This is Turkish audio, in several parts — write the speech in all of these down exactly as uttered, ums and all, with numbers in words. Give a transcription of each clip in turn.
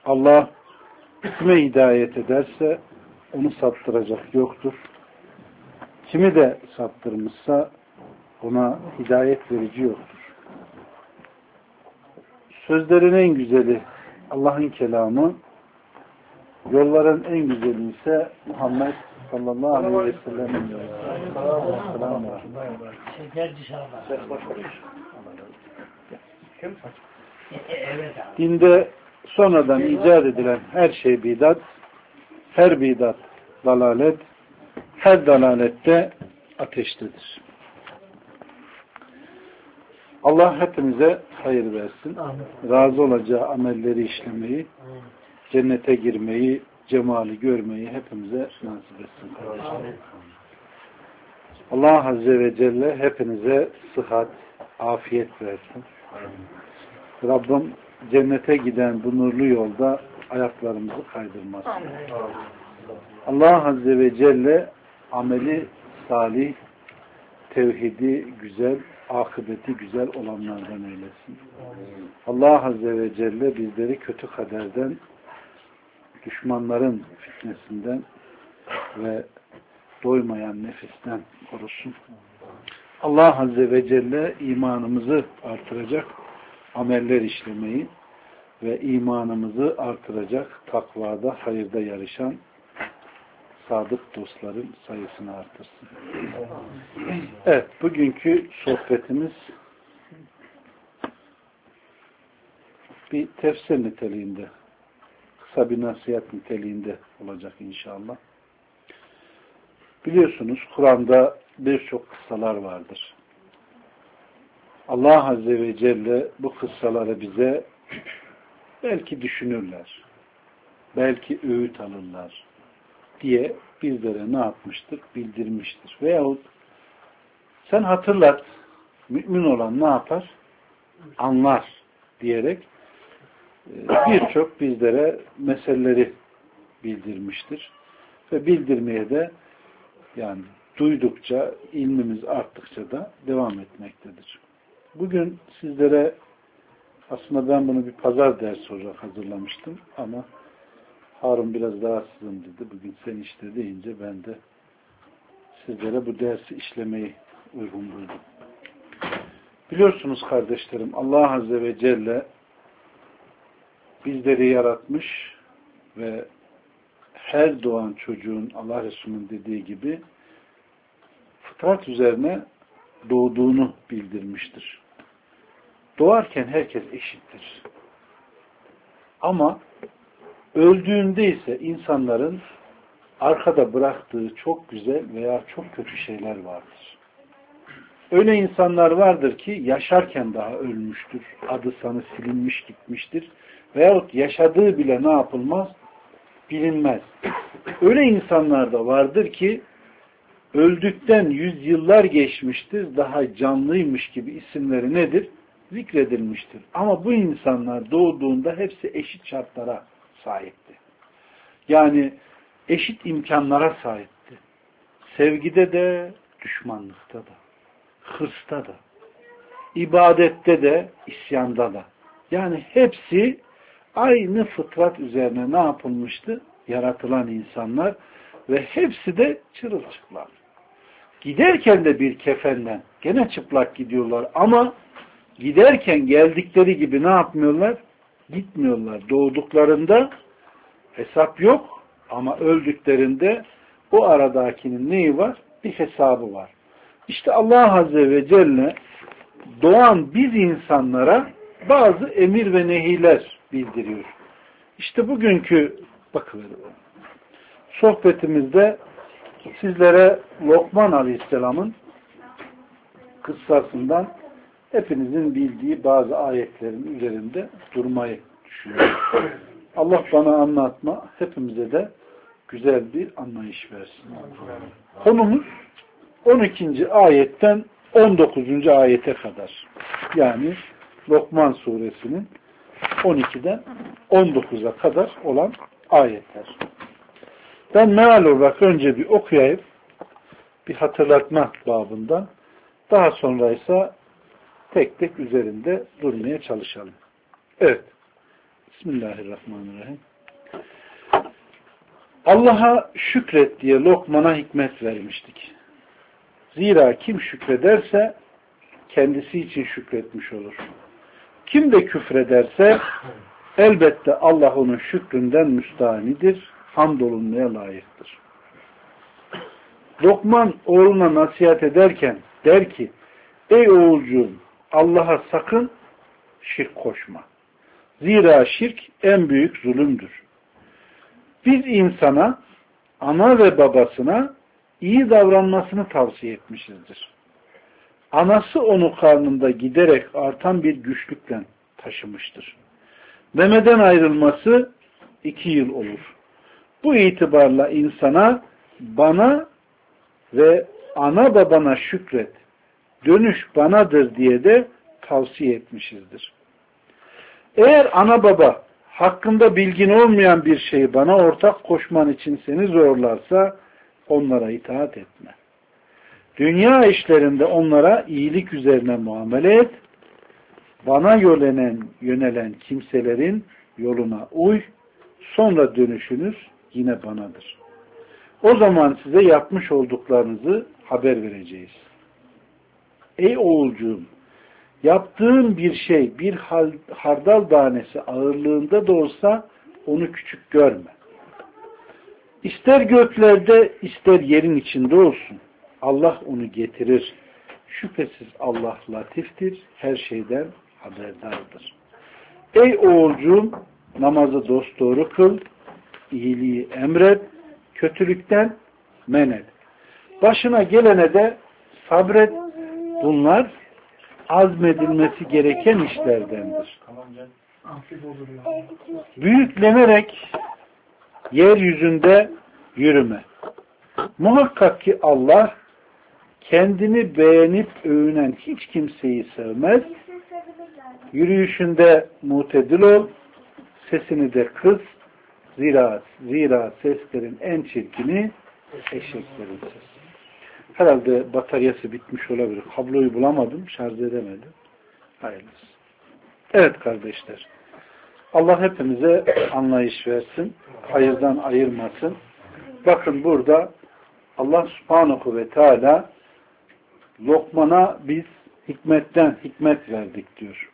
Allah kime hidayet ederse onu saptıracak yoktur. Kimi de saptırmışsa ona hidayet verici yoktur. Sözlerin en güzeli Allah'ın kelamı, yolların en güzeli ise Muhammed sallallahu aleyhi ve sellem'in yolu. Dinde sonradan icat edilen her şey bidat, her bidat dalalet, her dalalette ateştedir. Allah hepimize hayır versin. Razı olacağı amelleri işlemeyi, cennete girmeyi, cemali görmeyi hepimize nasip etsin. Allah Azze ve Celle hepinize sıhhat, afiyet versin. Rabbim cennete giden bu nurlu yolda ayaklarımızı kaydırmasın. Allah Azze ve Celle ameli salih, tevhidi güzel, akıbeti güzel olanlardan eylesin. Allah Azze ve Celle bizleri kötü kaderden, düşmanların fitnesinden ve doymayan nefisten korusun. Allah Azze ve Celle imanımızı artıracak ameller işlemeyi ve imanımızı artıracak takvada, hayırda yarışan sadık dostların sayısını artırsın. Evet, bugünkü sohbetimiz bir tefsir niteliğinde, kısa bir nasihat niteliğinde olacak inşallah. Biliyorsunuz Kur'an'da birçok kıssalar vardır. Allah Azze ve Celle bu kıssaları bize belki düşünürler, belki öğüt alırlar diye bizlere ne yapmıştır? Bildirmiştir. Veyahut sen hatırlat, mümin olan ne yapar? Anlar diyerek birçok bizlere meseleleri bildirmiştir. Ve bildirmeye de yani duydukça, ilmimiz arttıkça da devam etmektedir. Bugün sizlere aslında ben bunu bir pazar dersi olarak hazırlamıştım ama Harun biraz rahatsızım dedi. Bugün sen işte deyince ben de sizlere bu dersi işlemeyi uygun buldum. Biliyorsunuz kardeşlerim, Allah Azze ve Celle bizleri yaratmış ve her doğan çocuğun Allah Resulü'nün dediği gibi fıtrat üzerine doğduğunu bildirmiştir. Doğarken herkes eşittir. Ama öldüğünde ise insanların arkada bıraktığı çok güzel veya çok kötü şeyler vardır. Öyle insanlar vardır ki yaşarken daha ölmüştür. Adı sanı silinmiş gitmiştir. Veyahut yaşadığı bile ne yapılmaz? Bilinmez. Öyle insanlar da vardır ki öldükten yüzyıllar geçmiştir. Daha canlıymış gibi isimleri nedir? Zikredilmiştir. Ama bu insanlar doğduğunda hepsi eşit şartlara sahipti. Yani eşit imkanlara sahipti. Sevgide de, düşmanlıkta da, hırsta da, ibadette de, isyanda da. Yani hepsi aynı fıtrat üzerine ne yapılmıştı? Yaratılan insanlar ve hepsi de çırılçıplak. Giderken de bir kefenden gene çıplak gidiyorlar ama giderken geldikleri gibi ne yapmıyorlar? Gitmiyorlar. Doğduklarında hesap yok ama öldüklerinde o aradakinin neyi var? Bir hesabı var. İşte Allah Azze ve Celle doğan biz insanlara bazı emir ve nehiler bildiriyor. İşte bugünkü bakın sohbetimizde sizlere Lokman Aleyhisselam'ın kıssasından hepinizin bildiği bazı ayetlerin üzerinde durmayı düşünüyorum. Allah bana anlatma, hepimize de güzel bir anlayış versin. Konumuz on ikinci ayetten on dokuzuncu ayete kadar. Yani Lokman suresinin on ikiden on dokuza kadar olan ayetler. Ben meal olarak önce bir okuyayım, bir hatırlatma babından, daha sonra ise tek tek üzerinde durmaya çalışalım. Evet. Bismillahirrahmanirrahim. Allah'a şükret diye Lokman'a hikmet vermiştik. Zira kim şükrederse kendisi için şükretmiş olur. Kim de küfrederse elbette Allah onun şükründen müstahanidir, hamdolunmaya layıktır. Lokman oğluna nasihat ederken der ki, ey oğulcuğum, Allah'a sakın şirk koşma. Zira şirk en büyük zulümdür. Biz insana, ana ve babasına iyi davranmasını tavsiye etmişizdir. Anası onu karnında giderek artan bir güçlükle taşımıştır. Memeden ayrılması iki yıl olur. Bu itibarla insana, bana ve ana babana şükret, dönüş banadır diye de tavsiye etmişizdir. Eğer ana baba hakkında bilgin olmayan bir şeyi bana ortak koşman için seni zorlarsa onlara itaat etme. Dünya işlerinde onlara iyilik üzerine muamele et. Bana yönelen, yönelen kimselerin yoluna uy. Sonra dönüşünüz yine banadır. O zaman size yapmış olduklarınızı haber vereceğiz. Ey oğulcuğum, yaptığın bir şey bir hardal tanesi ağırlığında da olsa onu küçük görme. İster göklerde ister yerin içinde olsun. Allah onu getirir. Şüphesiz Allah latiftir, her şeyden haberdardır. Ey oğulcuğum, namazı dosdoğru kıl, iyiliği emret, kötülükten men et. Başına gelene de sabret. Bunlar azmedilmesi gereken işlerdendir. Büyüklenerek yeryüzünde yürüme. Muhakkak ki Allah kendini beğenip övünen hiç kimseyi sevmez. Yürüyüşünde mutedil ol, sesini de kıs. Zira, zira seslerin en çirkini eşeklerin sesi. Herhalde bataryası bitmiş olabilir. Kabloyu bulamadım, şarj edemedim. Hayırlısı. Evet kardeşler. Allah hepimize anlayış versin. Hayırdan ayırmasın. Bakın burada Allah subhanahu ve teala Lokman'a biz hikmetten hikmet verdik diyor.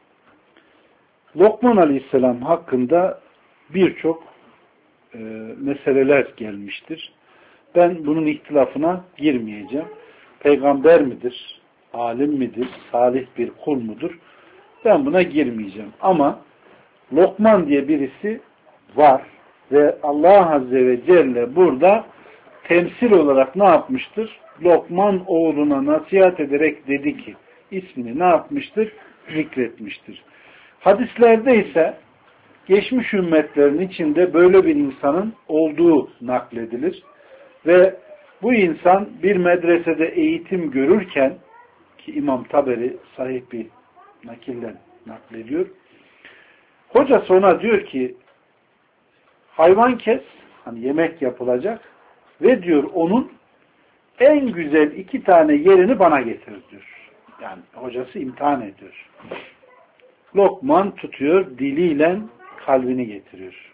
Lokman aleyhisselam hakkında birçok e, meseleler gelmiştir. Ben bunun ihtilafına girmeyeceğim. Peygamber midir? Alim midir? Salih bir kul mudur? Ben buna girmeyeceğim. Ama Lokman diye birisi var ve Allah Azze ve Celle burada temsil olarak ne yapmıştır? Lokman oğluna nasihat ederek dedi ki, ismini ne yapmıştır? Zikretmiştir. Hadislerde ise geçmiş ümmetlerin içinde böyle bir insanın olduğu nakledilir. Ve bu insan bir medresede eğitim görürken, ki İmam Taberi sahih bir nakilden naklediyor, hocası ona diyor ki, hayvan kes, hani yemek yapılacak ve diyor onun en güzel iki tane yerini bana getir diyor. Yani hocası imtihan ediyor. Lokman tutuyor, diliyle kalbini getiriyor.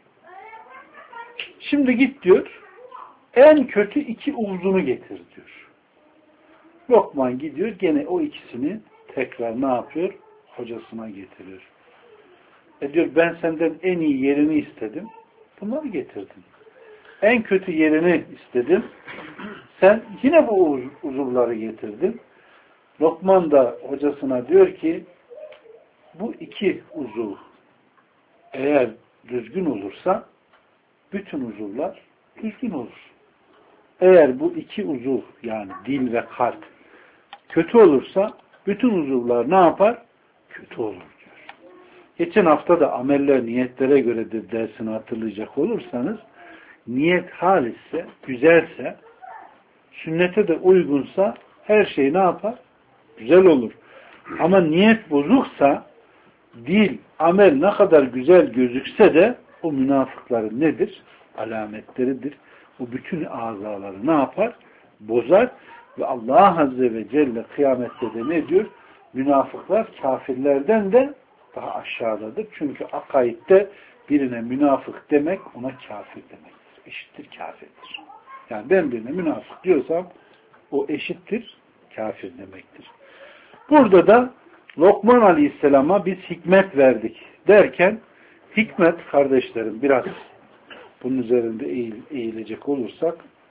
Şimdi git diyor, en kötü iki uzunu getir diyor. Lokman gidiyor, gene o ikisini tekrar ne yapıyor? Hocasına getiriyor. E diyor, ben senden en iyi yerini istedim. Bunları getirdin. En kötü yerini istedim. Sen yine bu uzuvları getirdin. Lokman da hocasına diyor ki, bu iki uzuv eğer düzgün olursa bütün uzuvlar düzgün olur. Eğer bu iki uzuv, yani dil ve kalp kötü olursa bütün uzuvlar ne yapar? Kötü olur diyor. Geçen hafta da ameller niyetlere göredir dersini hatırlayacak olursanız, niyet halisse, güzelse, sünnete de uygunsa her şey ne yapar? Güzel olur. Ama niyet bozuksa, dil, amel ne kadar güzel gözükse de o münafıkların nedir? Alametleridir. O bütün azaları ne yapar? Bozar ve Allah Azze ve Celle kıyamette de ne diyor? Münafıklar kafirlerden de daha aşağıdadır. Çünkü akaidde birine münafık demek ona kafir demektir. Eşittir kafirdir. Yani ben birine münafık diyorsam o eşittir kafir demektir. Burada da Lokman Aleyhisselam'a biz hikmet verdik derken hikmet kardeşlerim biraz bunun üzerinde eğil, eğilecek olursak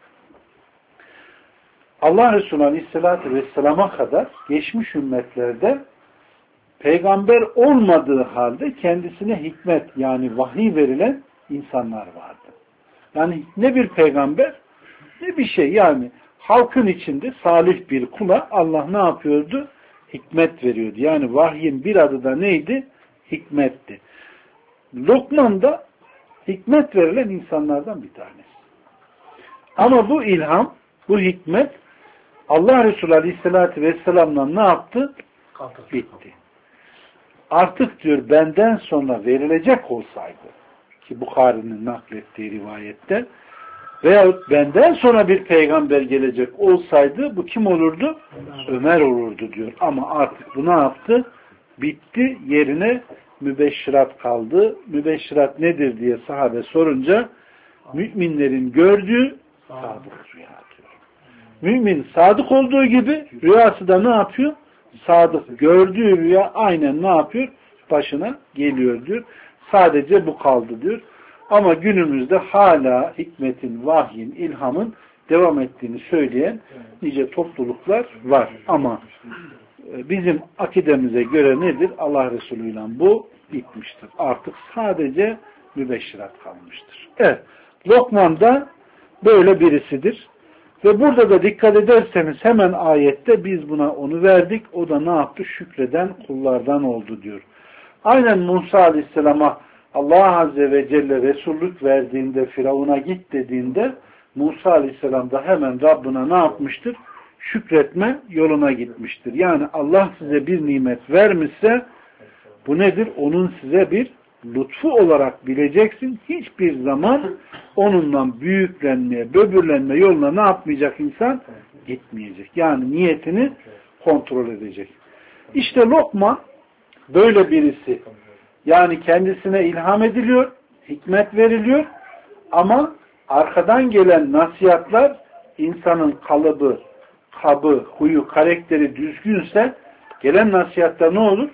Allah Resulü Aleyhisselatü Vesselam'a kadar geçmiş ümmetlerde peygamber olmadığı halde kendisine hikmet yani vahiy verilen insanlar vardı. Yani ne bir peygamber ne bir şey yani halkın içinde salih bir kula Allah ne yapıyordu? Hikmet veriyordu. Yani vahyin bir adı da neydi? Hikmetti. Lokman da hikmet verilen insanlardan bir tanesi. Ama bu ilham, bu hikmet Allah Resulü Aleyhisselatü Vesselam'la ne yaptı? Bitti. Artık diyor benden sonra verilecek olsaydı ki Bukhari'nin naklettiği rivayette veyahut benden sonra bir peygamber gelecek olsaydı bu kim olurdu? Ömer olurdu diyor. Ama artık bu ne yaptı? Bitti. Yerine mübeşşirat kaldı. Mübeşşirat nedir diye sahabe sorunca müminlerin gördüğü sadık rüya diyor. Mümin sadık olduğu gibi rüyası da ne yapıyor? Sadık. Gördüğü rüya aynen ne yapıyor? Başına geliyor diyor. Sadece bu kaldı diyor. Ama günümüzde hala hikmetin, vahyin, ilhamın devam ettiğini söyleyen nice topluluklar var. Ama bizim akidemize göre nedir? Allah Resulü ile bu bitmiştir. Artık sadece mübeşşirat kalmıştır. Evet. Lokman da böyle birisidir. Ve burada da dikkat ederseniz hemen ayette biz buna onu verdik. O da ne yaptı? Şükreden kullardan oldu diyor. Aynen Musa Aleyhisselam'a Allah Azze ve Celle Resullük verdiğinde Firavun'a git dediğinde Musa Aleyhisselam da hemen Rabbına ne yapmıştır? Şükretme yoluna gitmiştir. Yani Allah size bir nimet vermişse bu nedir? Onun size bir lütfu olarak bileceksin. Hiçbir zaman onunla büyüklenmeye, böbürlenme yoluna ne yapmayacak insan? Gitmeyecek. Yani niyetini kontrol edecek. İşte Lokman böyle birisi. Yani kendisine ilham ediliyor, hikmet veriliyor ama arkadan gelen nasihatler insanın kalıbı, kabı, huyu, karakteri düzgünse gelen nasihatta ne olur?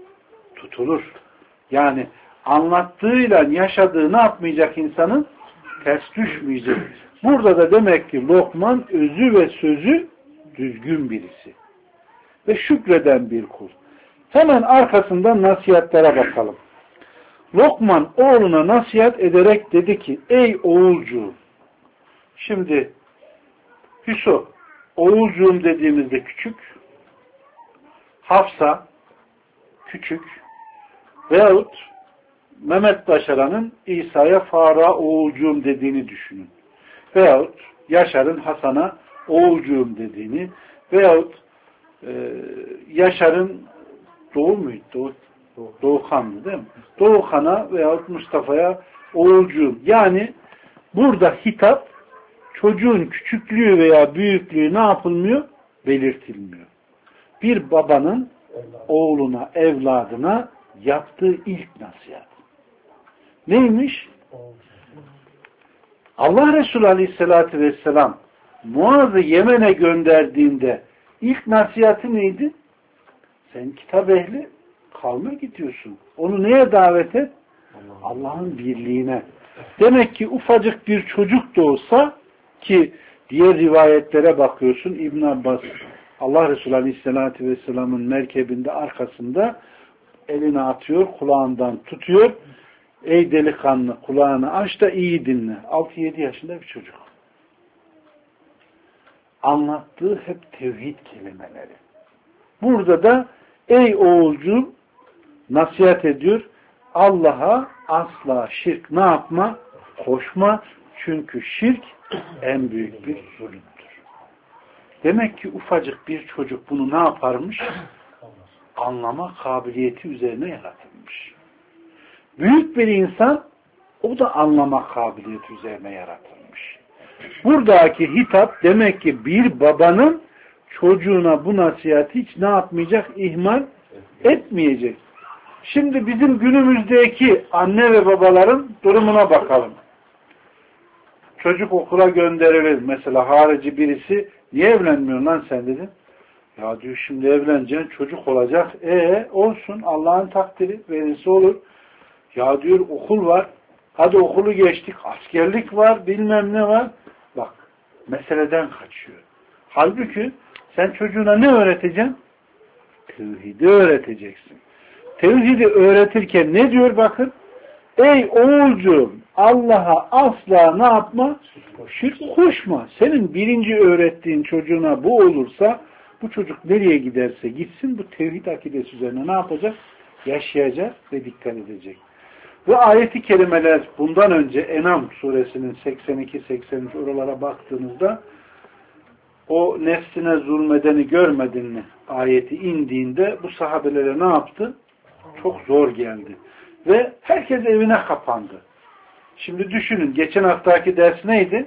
Tutulur. Yani anlattığıyla yaşadığı ne yapmayacak insanın? Ters düşmeyecek. Burada da demek ki Lokman özü ve sözü düzgün birisi. Ve şükreden bir kul. Hemen arkasından nasihatlere bakalım. Lokman oğluna nasihat ederek dedi ki ey oğulcuğum. Şimdi Hüso oğulcuğum dediğimizde küçük, Hafsa küçük veyahut Mehmet Başaran'ın İsa'ya Faruk'a oğulcuğum dediğini düşünün. Veyahut Yaşar'ın Hasan'a oğulcuğum dediğini veyahut e, Yaşar'ın Doğu muydu? Doğu, Doğu. Doğukan'dı değil mi? Doğukan'a veyahut Mustafa'ya oğulcuğum. Yani burada hitap çocuğun küçüklüğü veya büyüklüğü ne yapılmıyor? Belirtilmiyor. Bir babanın oğluna, evladına yaptığı ilk nasihat. Neymiş? Allah Resulü Aleyhisselatü Vesselam Muaz'ı Yemen'e gönderdiğinde ilk nasihatı neydi? Sen kitap ehli kavme gidiyorsun. Onu neye davet et? Allah'ın birliğine. Demek ki ufacık bir çocuk da olsa ki diğer rivayetlere bakıyorsun İbn Abbas Allah Resulü Aleyhisselatü Vesselam'ın merkebinde arkasında elini atıyor, kulağından tutuyor. Ey delikanlı kulağını aç da iyi dinle. altı yedi yaşında bir çocuk. Anlattığı hep tevhid kelimeleri. Burada da ey oğulcuğum nasihat ediyor. Allah'a asla şirk ne yapma? Koşma. Çünkü şirk en büyük bir zulümdür. Demek ki ufacık bir çocuk bunu ne yaparmış? Anlama kabiliyeti üzerine yaratılmış. Büyük bir insan o da anlama kabiliyeti üzerine yaratılmış. Buradaki hitap demek ki bir babanın çocuğuna bu nasihat hiç ne yapmayacak? İhmal etmeyecek. Şimdi bizim günümüzdeki anne ve babaların durumuna bakalım. Çocuk okula gönderilir. Mesela harici birisi, niye evlenmiyorsun lan sen dedi. Ya diyor, şimdi evleneceksin, çocuk olacak. E olsun, Allah'ın takdiri, verirse olur. Ya diyor, okul var. Hadi okulu geçtik. Askerlik var, bilmem ne var. Bak, meseleden kaçıyor. Halbuki sen çocuğuna ne öğreteceksin? Tevhidi öğreteceksin. Tevhidi öğretirken ne diyor bakın? Ey oğulcuğum, Allah'a asla ne yapma? Şirk koşma. Senin birinci öğrettiğin çocuğuna bu olursa, bu çocuk nereye giderse gitsin, bu tevhid akidesi üzerine ne yapacak? Yaşayacak ve dikkat edecek. Ve ayeti kerimeler bundan önce En'am suresinin seksen iki seksen üç oralara baktığınızda, o nefsine zulmedeni görmedin mi ayeti indiğinde bu sahabelere ne yaptı? Çok zor geldi. Ve herkes evine kapandı. Şimdi düşünün, geçen haftaki ders neydi?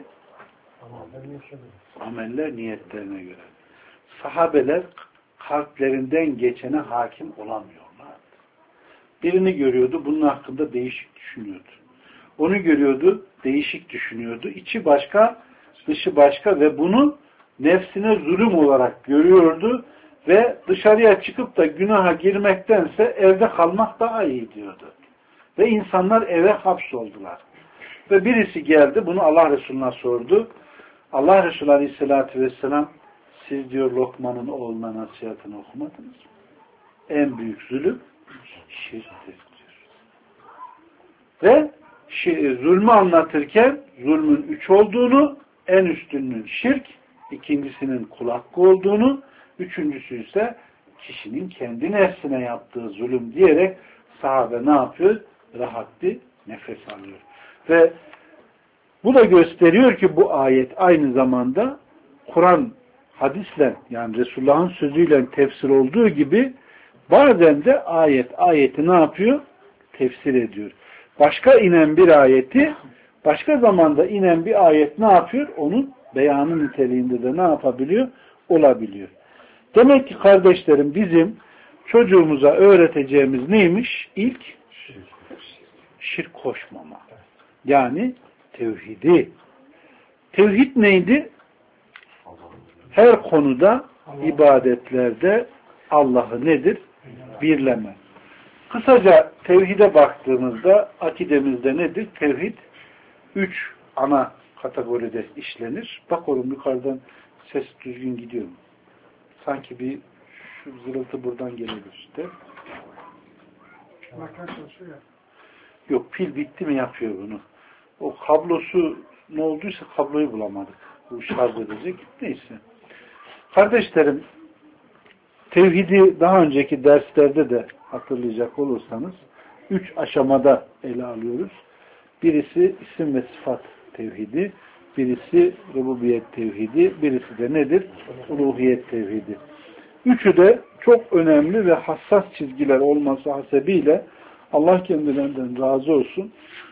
Ameller niyetlerine göre. Sahabeler kalplerinden geçene hakim olamıyorlardı. Birini görüyordu, bunun hakkında değişik düşünüyordu. Onu görüyordu, değişik düşünüyordu. İçi başka, dışı başka ve bunu nefsine zulüm olarak görüyordu ve dışarıya çıkıp da günaha girmektense evde kalmak daha iyi diyordu. Ve insanlar eve hapsoldular. Ve birisi geldi, bunu Allah Resulü'ne sordu. Allah Resulü Aleyhisselatü Vesselam, siz diyor Lokman'ın oğluna nasihatini okumadınız mı? En büyük zulüm şirktir diyor. Ve zulmü anlatırken zulmün üç olduğunu, en üstünün şirk, ikincisinin kul hakkı olduğunu, üçüncüsü ise kişinin kendi nefsine yaptığı zulüm diyerek sahabe ne yapıyor? Rahat bir nefes alıyor. Ve bu da gösteriyor ki bu ayet aynı zamanda Kur'an hadisle, yani Resulullah'ın sözüyle tefsir olduğu gibi bazen de ayet ayeti ne yapıyor? Tefsir ediyor. Başka inen bir ayeti başka zamanda inen bir ayet ne yapıyor? Onun beyanı niteliğinde de ne yapabiliyor? Olabiliyor. Demek ki kardeşlerim, bizim çocuğumuza öğreteceğimiz neymiş? İlk şirk koşmama. Yani tevhidi. Tevhid neydi? Her konuda, ibadetlerde Allah'ı nedir? Birleme. Kısaca tevhide baktığımızda akidemizde nedir? Tevhid üç ana kategoride işlenir. Bak oğlum, yukarıdan ses düzgün gidiyor mu? Sanki bir şu zırıltı buradan geliyor işte. Yok, pil bitti mi yapıyor bunu. O kablosu ne olduysa kabloyu bulamadık. Bu şarj edecek. Neyse. Kardeşlerim, tevhidi daha önceki derslerde de hatırlayacak olursanız üç aşamada ele alıyoruz. Birisi isim ve sıfat tevhidi, birisi rububiyet tevhidi, birisi de nedir? Uluhiyet tevhidi. Üçü de çok önemli ve hassas çizgiler olması hasebiyle Allah kendilerinden razı olsun.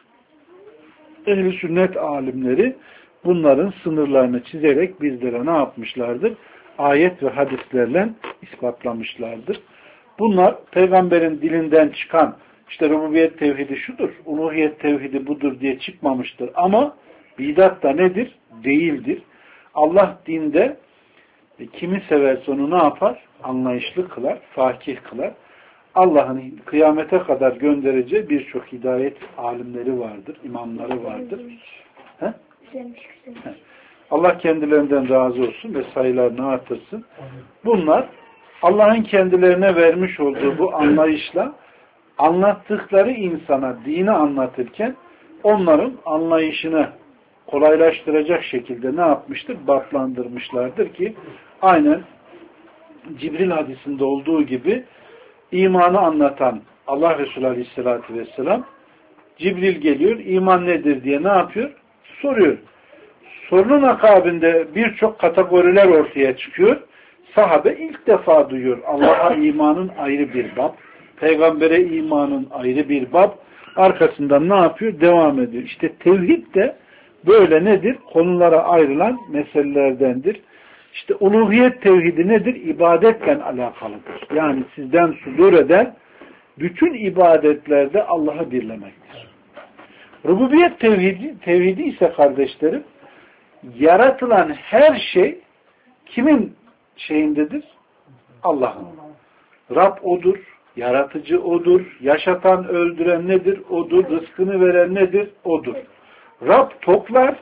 Ehl-i sünnet alimleri bunların sınırlarını çizerek bizlere ne yapmışlardır? Ayet ve hadislerle ispatlamışlardır. Bunlar peygamberin dilinden çıkan işte rububiyet tevhidi şudur, uluhiyet tevhidi budur diye çıkmamıştır. Ama bidat da nedir? Değildir. Allah dinde kimi severse onu ne yapar? Anlayışlı kılar, fakih kılar. Allah'ın kıyamete kadar göndereceği birçok hidayet alimleri vardır, imamları vardır. He? He. Allah kendilerinden razı olsun ve sayılarını artırsın. Bunlar Allah'ın kendilerine vermiş olduğu bu anlayışla anlattıkları insana dini anlatırken onların anlayışını kolaylaştıracak şekilde ne yapmıştır? Batlandırmışlardır ki aynen Cibril hadisinde olduğu gibi imanı anlatan Allah Resulü Aleyhisselatü Vesselam, Cibril geliyor, iman nedir diye ne yapıyor? Soruyor. Sorunun akabinde birçok kategoriler ortaya çıkıyor. Sahabe ilk defa duyuyor. Allah'a imanın ayrı bir bab, peygambere imanın ayrı bir bab. Arkasından ne yapıyor? Devam ediyor. İşte tevhid de böyle nedir? Konulara ayrılan meselelerdendir. İşte uluhiyet tevhidi nedir? İbadetle alakalıdır. Yani sizden sudur eden bütün ibadetlerde Allah'ı birlemektir. Rububiyet tevhidi, tevhidi ise kardeşlerim, yaratılan her şey kimin şeyindedir? Allah'ın. Rab odur, yaratıcı odur, yaşatan, öldüren nedir? Odur, rızkını veren nedir? Odur. Rab toplar,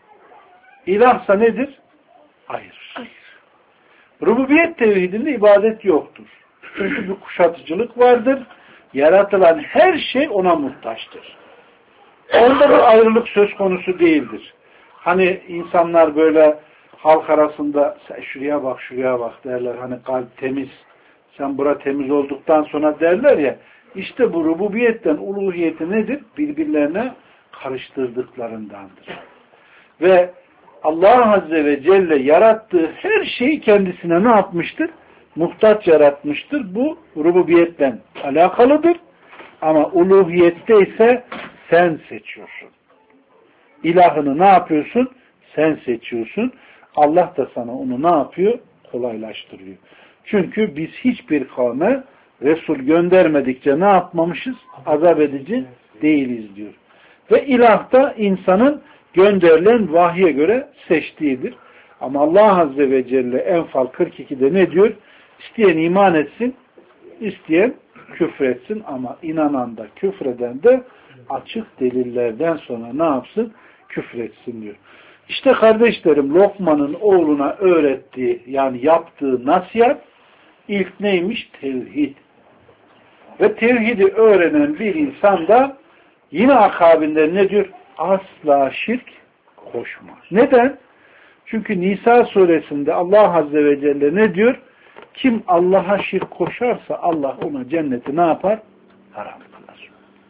ilahsa nedir? Hayır. Rububiyet tevhidinde ibadet yoktur. Çünkü bir kuşatıcılık vardır. Yaratılan her şey ona muhtaçtır. Onda bir ayrılık söz konusu değildir. Hani insanlar böyle halk arasında sen şuraya bak şuraya bak derler. Hani kalp temiz. Sen bura temiz olduktan sonra derler ya. İşte bu rububiyetten uluhiyeti nedir? Birbirlerine karıştırdıklarındandır. Ve Allah Azze ve Celle yarattığı her şeyi kendisine ne yapmıştır? Muhtaç yaratmıştır. Bu rububiyetle alakalıdır. Ama uluhiyette ise sen seçiyorsun. İlahını ne yapıyorsun? Sen seçiyorsun. Allah da sana onu ne yapıyor? Kolaylaştırıyor. Çünkü biz hiçbir kavme Resul göndermedikçe ne yapmamışız? Azap edici değiliz diyor. Ve ilah da insanın gönderilen vahye göre seçtiğidir. Ama Allah Azze ve Celle Enfal kırk ikide ne diyor? İsteyen iman etsin, isteyen küfretsin ama inanan da küfreden de açık delillerden sonra ne yapsın? Küfretsin diyor. İşte kardeşlerim Lokman'ın oğluna öğrettiği yani yaptığı nasihat ilk neymiş? Tevhid. Ve tevhidi öğrenen bir insan da yine akabinde ne diyor? Asla şirk koşma. Neden? Çünkü Nisa suresinde Allah Azze ve Celle ne diyor? Kim Allah'a şirk koşarsa Allah ona cenneti ne yapar? Haram kılar.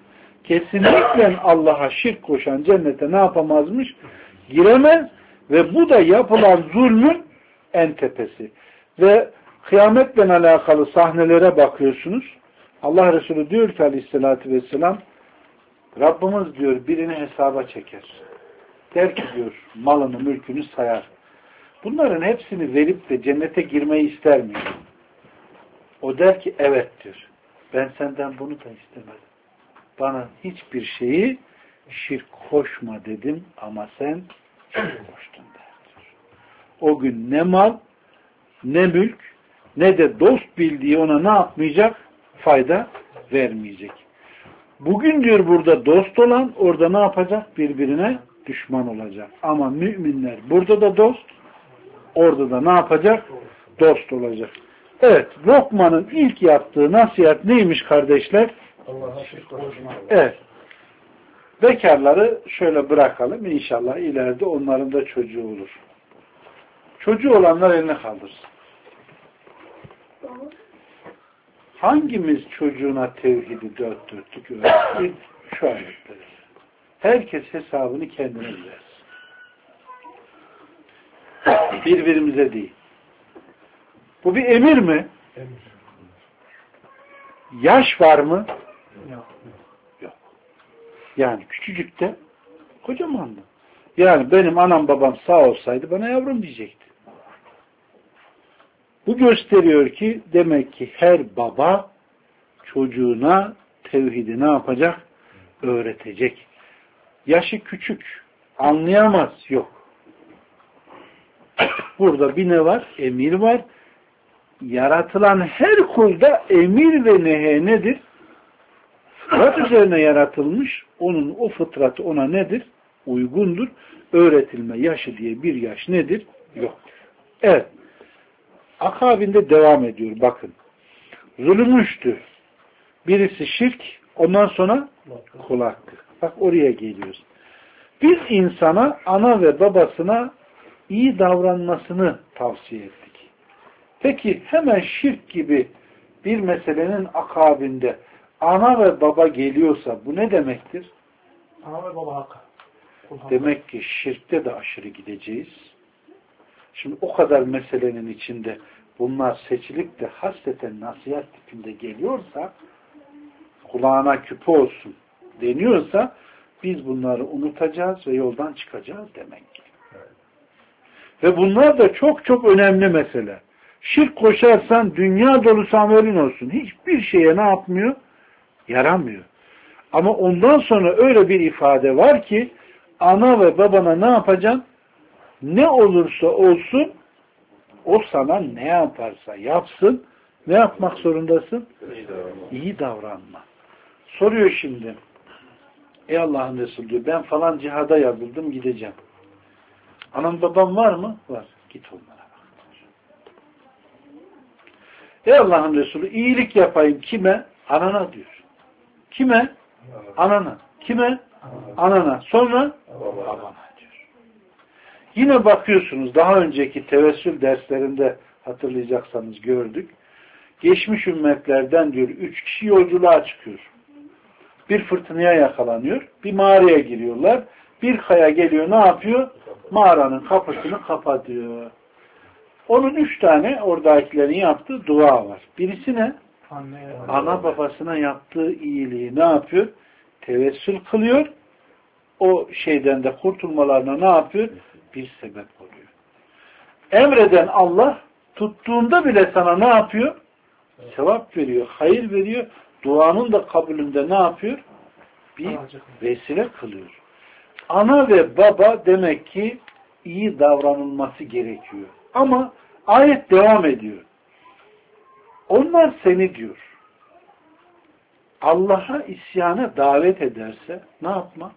Kesinlikle Allah'a şirk koşan cennete ne yapamazmış? Giremez ve bu da yapılan zulmün en tepesi. Ve kıyametle alakalı sahnelere bakıyorsunuz. Allah Resulü diyor ki aleyhissalatü vesselam Rabbimiz diyor birini hesaba çeker. Der ki diyor malını mülkünü sayar. Bunların hepsini verip de cennete girmeyi ister miyim? O der ki evet diyor. Ben senden bunu da istemedim. Bana hiçbir şeyi şirk koşma dedim ama sen şirk koştun der diyor. O gün ne mal, ne mülk, ne de dost bildiği ona ne yapmayacak? Fayda vermeyecek. Bugün diyor burada dost olan orada ne yapacak? Birbirine düşman olacak. Ama müminler burada da dost, orada da ne yapacak? Dost olacak. Evet, Lokman'ın ilk yaptığı nasihat neymiş kardeşler? Allah'a şirk koşma. Evet. Bekarları şöyle bırakalım. İnşallah ileride onların da çocuğu olur. Çocuğu olanlar elini kaldırsın. Hangimiz çocuğuna tevhidi dört dörtlük öğretti? Şu ayetleri. Herkes hesabını kendine versin. Birbirimize değil. Bu bir emir mi? Emir. Yaş var mı? Yok. Yok. Yani küçücükte kocamandı. Yani benim anam babam sağ olsaydı bana yavrum diyecekti. Bu gösteriyor ki demek ki her baba çocuğuna tevhidi ne yapacak? Öğretecek. Yaşı küçük. Anlayamaz. Yok. Burada bir ne var? Emir var. Yaratılan her kulda emir ve nehe nedir? Fıtrat üzerine yaratılmış. Onun o fıtratı ona nedir? Uygundur. Öğretilme yaşı diye bir yaş nedir? Yoktur. Evet. Akabinde devam ediyor. Bakın. Zulüm üçtü. Birisi şirk. Ondan sonra kul hakkı. Bak oraya geliyoruz. Biz insana ana ve babasına iyi davranmasını tavsiye ettik. Peki hemen şirk gibi bir meselenin akabinde ana ve baba geliyorsa bu ne demektir? Ana ve baba hakkı. Demek ki şirkte de aşırı gideceğiz. Şimdi o kadar meselenin içinde bunlar seçilip de hasreten nasihat tipinde geliyorsa kulağına küpe olsun deniyorsa biz bunları unutacağız ve yoldan çıkacağız demek ki. Evet. Ve bunlar da çok çok önemli mesele. Şirk koşarsan dünya dolusu amelin olsun. Hiçbir şeye ne yapmıyor? Yaramıyor. Ama ondan sonra öyle bir ifade var ki ana ve babana ne yapacaksın? Ne olursa olsun o sana ne yaparsa yapsın, ne yapmak zorundasın? İyi davranma. İyi davranma. Soruyor şimdi. Ey Allah'ın Resulü diyor, ben falan cihada yazıldım, gideceğim. Anam babam var mı? Var. Git onlara bak. Ey Allah'ın Resulü, iyilik yapayım kime? Anana diyor. Kime? Anana. Kime? Anana. Sonra? Babana diyor. Yine bakıyorsunuz, daha önceki tevessül derslerinde hatırlayacaksanız gördük. Geçmiş ümmetlerden diyor, üç kişi yolculuğa çıkıyor. Bir fırtınaya yakalanıyor. Bir mağaraya giriyorlar. Bir kaya geliyor, ne yapıyor? Mağaranın kapısını kapatıyor. Onun üç tane oradakilerin yaptığı dua var. Birisi ne? Anne, ana babasına yaptığı iyiliği ne yapıyor? Tevessül kılıyor. O şeyden de kurtulmalarına ne yapıyor? Bir sebep oluyor. Emreden Allah tuttuğunda bile sana ne yapıyor? Sevap veriyor, hayır veriyor. Duanın da kabulünde ne yapıyor? Bir vesile kılıyor. Ana ve baba demek ki iyi davranılması gerekiyor. Ama ayet devam ediyor. Onlar seni diyor, Allah'a isyana davet ederse ne yapma?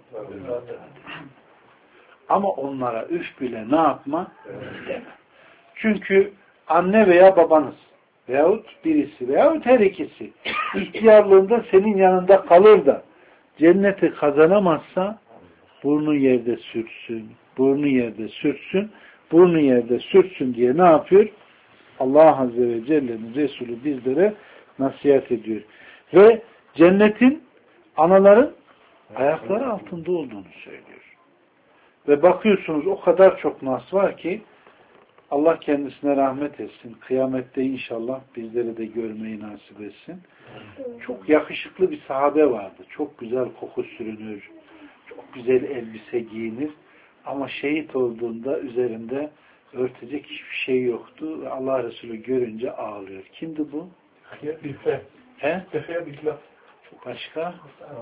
Ama onlara üf bile ne yapma? Deme. Çünkü anne veya babanız veyahut birisi veyahut her ikisi ihtiyarlığında senin yanında kalır da cenneti kazanamazsa burnu yerde sürtsün, burnu yerde sürtsün, burnu yerde sürtsün diye ne yapıyor? Allah Azze ve Celle'nin Resulü bizlere nasihat ediyor. Ve cennetin anaların ayakları altında olduğunu söylüyor. Ve bakıyorsunuz o kadar çok nas var ki Allah kendisine rahmet etsin. Kıyamette inşallah bizleri de görmeyi nasip etsin. Çok yakışıklı bir sahabe vardı. Çok güzel koku sürünür. Çok güzel elbise giyinir. Ama şehit olduğunda üzerinde örtecek hiçbir şey yoktu. Ve Allah Resulü görünce ağlıyor. Kimdi bu? He? Başka?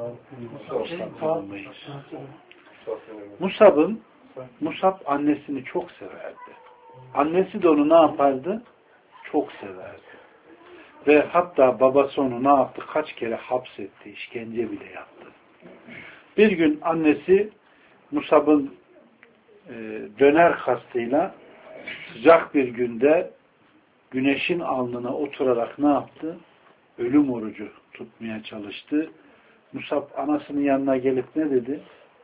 Musab'ın Musab annesini çok severdi. Annesi de onu ne yapardı? Çok severdi. Ve hatta babası onu ne yaptı? Kaç kere hapsetti, işkence bile yaptı. Bir gün annesi Musab'ın e, döner kastıyla sıcak bir günde güneşin alnına oturarak ne yaptı? Ölüm orucu tutmaya çalıştı. Musab anasının yanına gelip ne dedi?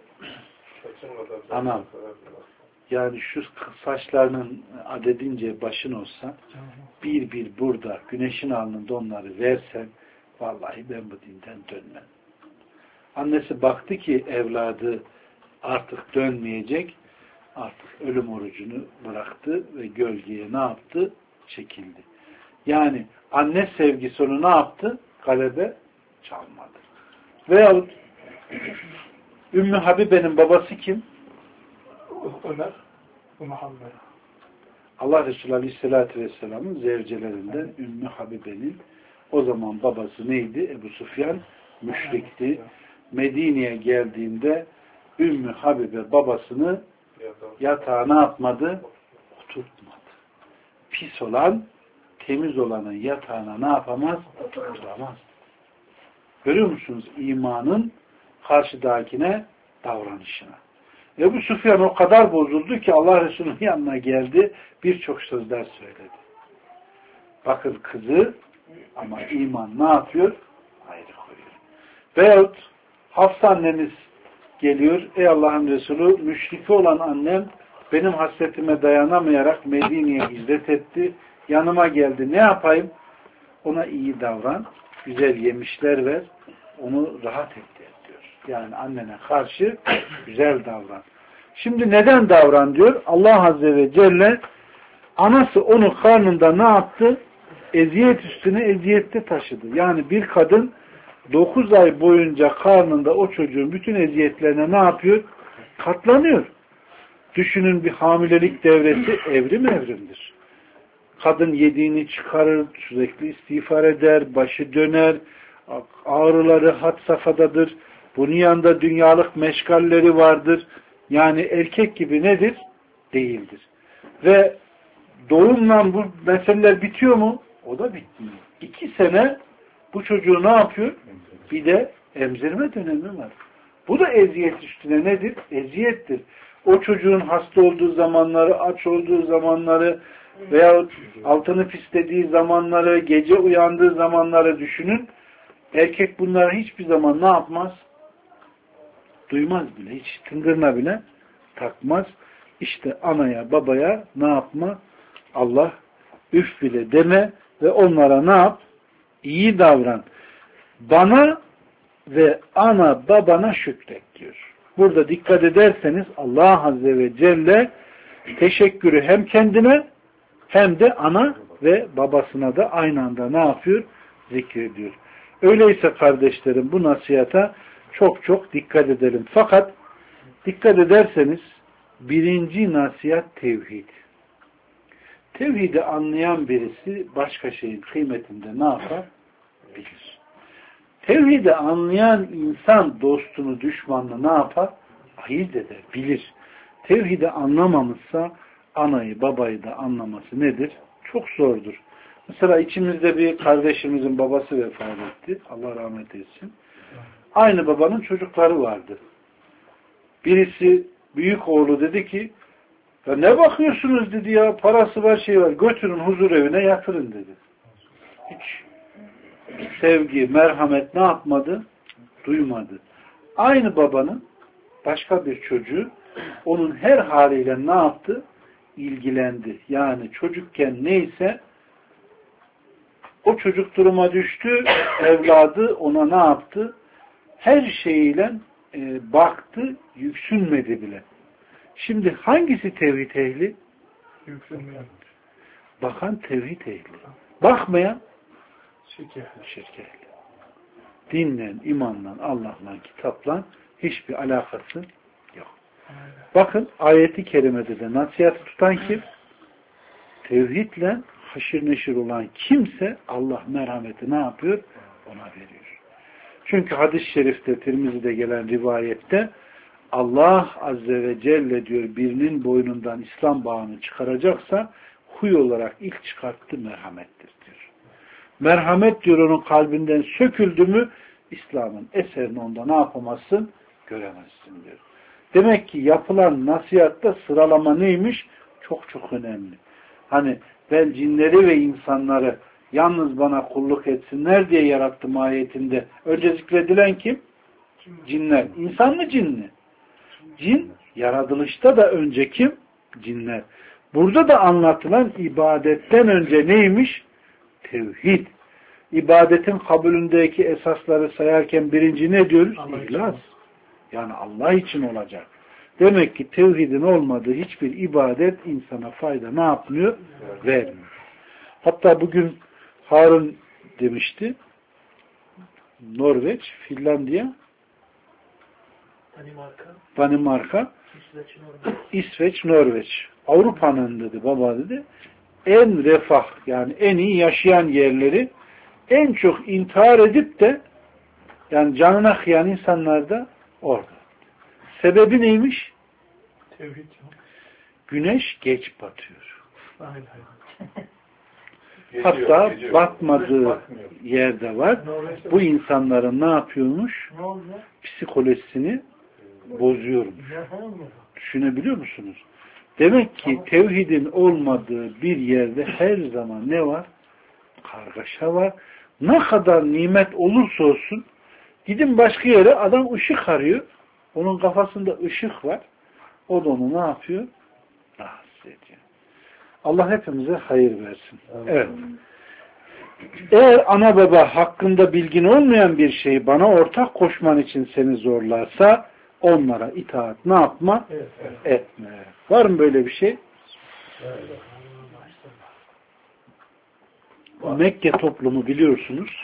Anam, yani şu saçlarının adedince başın olsa bir bir burada güneşin alnında onları versen vallahi ben bu dinden dönmem. Annesi baktı ki evladı artık dönmeyecek, artık ölüm orucunu bıraktı ve gölgeye ne yaptı? Çekildi. Yani anne sevgisi onu ne yaptı? Galebe çalmadı. Veyahut Ümmü Habibe'nin babası kim? Ömer. Muhammed. Allah Resulü Aleyhisselatü Vesselam'ın zevcelerinden Ümmü Habibe'nin o zaman babası neydi? Ebu Sufyan müşrikti. Medine'ye geldiğinde Ümmü Habibe babasını yatağa ne yapmadı? Oturtmadı. Pis olan, temiz olanın yatağına ne yapamaz? Oturtamaz. Görüyor musunuz? İmanın karşıdakine davranışına. Ebu Süfyan o kadar bozuldu ki Allah Resulü'nün yanına geldi, birçok sözler söyledi. Bakın kızı ama iman ne yapıyor? Ayrı koyuyor. Veyahut Hafsa annemiz geliyor, ey Allah'ın Resulü, müşriki olan annem benim hasretime dayanamayarak Medine'ye hicret etti, yanıma geldi, ne yapayım? Ona iyi davran, güzel yemişler ver, onu rahat etti diyor. Yani annene karşı güzel davran. Şimdi neden davran diyor? Allah Azze ve Celle anası onu karnında ne yaptı? Eziyet üstüne eziyette taşıdı. Yani bir kadın dokuz ay boyunca karnında o çocuğun bütün eziyetlerine ne yapıyor? Katlanıyor. Düşünün, bir hamilelik devresi evrim evrimdir. Kadın yediğini çıkarır, sürekli istiğfar eder, başı döner, ağrıları had safhadadır. Bunun yanında dünyalık meşgalleri vardır. Yani erkek gibi nedir? Değildir. Ve doğumla bu meseleler bitiyor mu? O da bitmiyor. İki sene bu çocuğu ne yapıyor? Bir de emzirme dönemi var. Bu da eziyet üstüne nedir? Eziyettir. O çocuğun hasta olduğu zamanları, aç olduğu zamanları veya altını pislediği zamanları, gece uyandığı zamanları düşünün. Erkek bunları hiçbir zaman ne yapmaz? Duymaz bile. Hiç tıngırına bile takmaz. İşte anaya, babaya ne yapma? Allah üf bile deme ve onlara ne yap? İyi davran. Bana ve ana babana şükret diyor. Burada dikkat ederseniz Allah Azze ve Celle teşekkürü hem kendine hem de ana ve babasına da aynı anda ne yapıyor? Zikrediyor. Öyleyse kardeşlerim bu nasihata çok çok dikkat edelim. Fakat dikkat ederseniz birinci nasihat tevhid. Tevhidi anlayan birisi başka şeyin kıymetinde ne yapar? Bilir. Tevhidi anlayan insan dostunu, düşmanını ne yapar? Ayırt eder, bilir. Tevhidi anlamamışsa anayı, babayı da anlaması nedir? Çok zordur. Mesela içimizde bir kardeşimizin babası vefat etti. Allah rahmet etsin. Aynı babanın çocukları vardı. Birisi büyük oğlu dedi ki ya ne bakıyorsunuz dedi ya, parası var, şey var, götürün huzur evine yatırın dedi. Hiç sevgi, merhamet ne yapmadı? Duymadı. Aynı babanın başka bir çocuğu onun her haliyle ne yaptı? İlgilendi. Yani çocukken neyse o çocuk duruma düştü, evladı ona ne yaptı? Her şeyiyle e, baktı, yüksünmedi bile. Şimdi hangisi tevhid ehli? Yüksünmeyen. Bakan tevhid ehli. Bakmayan Şirk ehli. Şirk ehli. Dinle, imanla, Allah'la, kitapla hiçbir alakası yok. Aynen. Bakın ayeti kerimede de nasihatı tutan kim? Tevhidle haşir neşir olan kimse Allah merhameti ne yapıyor? Ona veriyor. Çünkü hadis-i şerifte, Tirmizi'de gelen rivayette Allah Azze ve Celle diyor birinin boynundan İslam bağını çıkaracaksa huy olarak ilk çıkarttığı merhamettir diyor. Merhamet diyor onun kalbinden söküldü mü İslam'ın eserini onda ne yapamazsın? Göremezsin diyor. Demek ki yapılan nasihatta sıralama neymiş? Çok çok önemli. Hani ben cinleri ve insanları yalnız bana kulluk etsinler diye yarattım ayetinde. Önce zikredilen kim? Cinler. İnsan mı cin mi? Cin, yaratılışta da önce kim? Cinler. Burada da anlatılan ibadetten önce neymiş? Tevhid. İbadetin kabulündeki esasları sayarken birinci ne diyoruz? Allah İhlas. Yani Allah için olacak. Demek ki tevhidin olmadığı hiçbir ibadet insana fayda ne yapmıyor? Vermiyor. Hatta bugün Harun demişti. Norveç, Finlandiya, Danimarka, Danimarka, İsveç, Norveç. İsveç, Norveç. Avrupa'nın dedi, baba dedi, en refah yani en iyi yaşayan yerleri en çok intihar edip de yani canına kıyan insanlar da orada. Sebebi neymiş? Tevhid. Güneş geç batıyor. Aynen. Hatta Geçiyor, batmadığı batmıyor. yerde var. Bu insanların ne yapıyormuş? Ne oldu? Psikolojisini bozuyormuş. Düşünebiliyor musunuz? Demek ki tevhidin olmadığı bir yerde her zaman ne var? Kargaşa var. Ne kadar nimet olursa olsun gidin başka yere adam ışık arıyor. Onun kafasında ışık var. O da onu ne yapıyor? Rahatsız ediyor. Allah hepimize hayır versin. Evet. Eğer ana baba hakkında bilgin olmayan bir şeyi bana ortak koşman için seni zorlarsa onlara itaat ne yapma? Evet, evet. Etme. Var mı böyle bir şey? Evet. Mekke toplumu biliyorsunuz.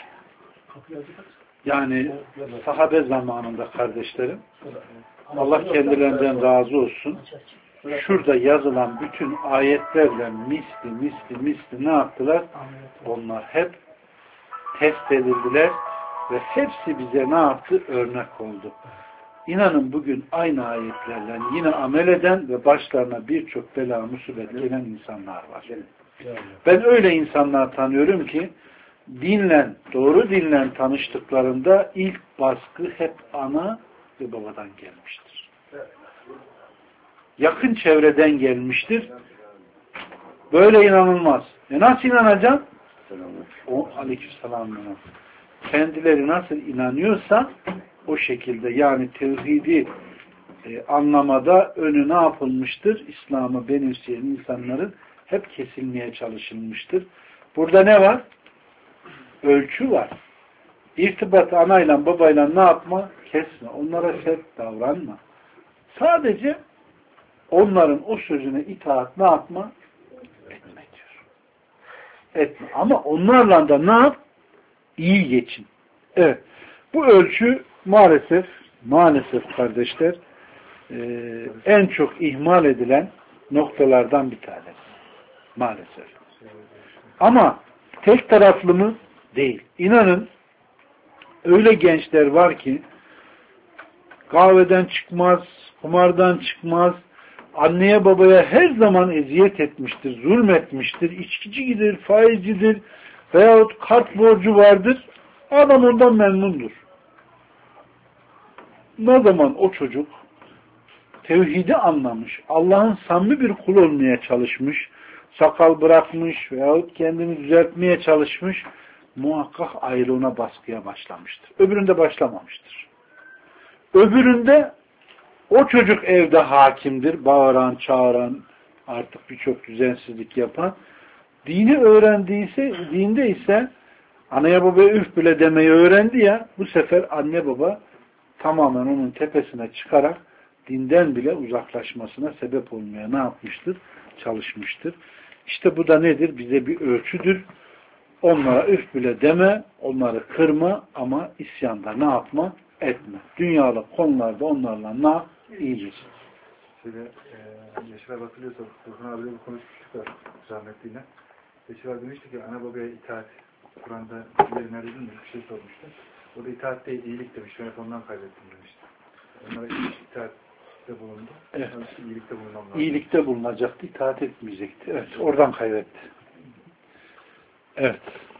Yani sahabe zamanında kardeşlerim, Allah kendilerinden razı olsun. Şurada yazılan bütün ayetlerle misli misli misli ne yaptılar? Onlar hep test edildiler Ve hepsi bize ne yaptı? Örnek oldu. İnanın bugün aynı ayetlerle yine amel eden ve başlarına birçok bela, musibet gelen insanlar var. Ben öyle insanlar tanıyorum ki dinle, doğru dinle tanıştıklarında ilk baskı hep ana ve babadan gelmiştir. Yakın çevreden gelmiştir. Böyle inanılmaz. E nasıl inanacaksın? O aleykümselam. Kendileri nasıl inanıyorsa o şekilde, yani tevhidi e, anlamada önü ne yapılmıştır? İslam'ı benimseyen insanların hep kesilmeye çalışılmıştır. Burada ne var? Ölçü var. İrtibatı anayla babayla ne yapma? Kesme. Onlara sert davranma. Sadece onların o sözüne itaat ne yapma? Etme diyor. Etme. Ama onlarla da ne yap? İyi geçin. Evet. Bu ölçü maalesef maalesef kardeşler e, en çok ihmal edilen noktalardan bir tanesi. Maalesef. Ama tek taraflı mı? Değil. İnanın öyle gençler var ki kahveden çıkmaz, kumardan çıkmaz, anneye babaya her zaman eziyet etmiştir, zulmetmiştir, içkicidir, faizcidir veyahut kart borcu vardır. Adam ondan memnundur. Ne zaman o çocuk tevhidi anlamış, Allah'ın samimi bir kul olmaya çalışmış, sakal bırakmış veyahut kendini düzeltmeye çalışmış, muhakkak ayrılığına baskıya başlamıştır. Öbüründe başlamamıştır. Öbüründe o çocuk evde hakimdir, bağıran, çağıran, artık birçok düzensizlik yapan. Dini öğrendiyse, dinde ise anaya babaya üf bile demeyi öğrendi ya, bu sefer anne baba tamamen onun tepesine çıkarak dinden bile uzaklaşmasına sebep olmaya ne yapmıştır? Çalışmıştır. İşte bu da nedir? Bize bir ölçüdür. Onlara üf bile deme, onları kırma ama isyanda ne yapma? Etme. Dünyalık konularda onlarla ne yap? İyice. Şöyle e, Yaşar abi hatırlıyorsa Burhan abiyle bir konuşmuştuk da rahmetliyle. Yaşar abi demişti ki ana babaya itaat Kur'an'da yeri nerede mi bir şey sormuştu. O da itaat değil iyilik demiş. Ben hep ondan kaybettim demişti. Onlara itaatte bulundu. Evet. İşte iyilikte bulunmam İyilikte bulunacaktı, itaat etmeyecekti. Evet, oradan kaybetti. Evet.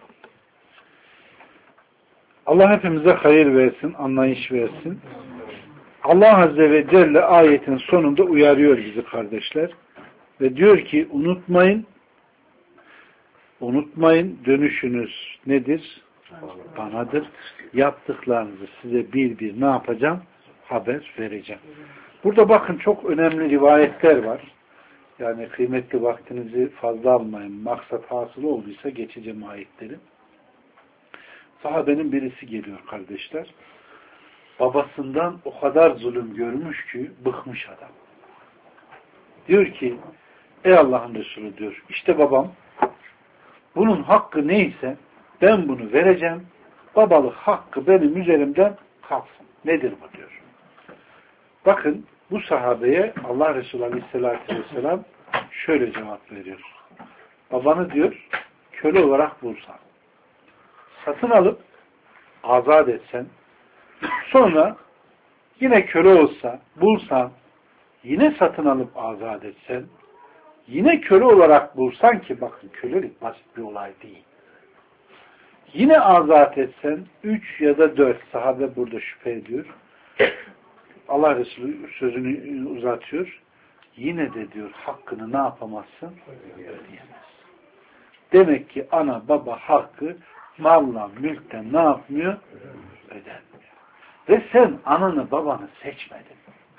Allah hepimize hayır versin, anlayış versin. Allah Azze ve Celle ayetin sonunda uyarıyor bizi kardeşler. Ve diyor ki unutmayın, unutmayın dönüşünüz nedir? Banadır. Yaptıklarınızı size bir bir ne yapacağım? Haber vereceğim. Burada bakın çok önemli rivayetler var. Yani kıymetli vaktinizi fazla almayın. Maksat hasıl olduysa geçeceğim ayetleri. Sahabenin birisi geliyor kardeşler. Babasından o kadar zulüm görmüş ki bıkmış adam. Diyor ki ey Allah'ın Resulü diyor işte babam bunun hakkı neyse ben bunu vereceğim. Babalık hakkı benim üzerimden kalksın. Nedir bu diyor. Bakın bu sahabeye Allah Resulü Aleyhisselatü Vesselam şöyle cevap veriyor. Babanı diyor köle olarak bulsan, satın alıp azat etsen, sonra yine köle olsa bulsan, yine satın alıp azat etsen, yine köle olarak bulsan ki bakın kölelik basit bir olay değil. Yine azat etsen üç ya da dört sahabe burada şüphe ediyor. Allah Resulü sözünü uzatıyor. Yine de diyor hakkını ne yapamazsın? Ödeyemez. Demek ki ana baba hakkı malla mülkten ne yapmıyor? Ödenmiyor. Ve sen ananı babanı seçmedin.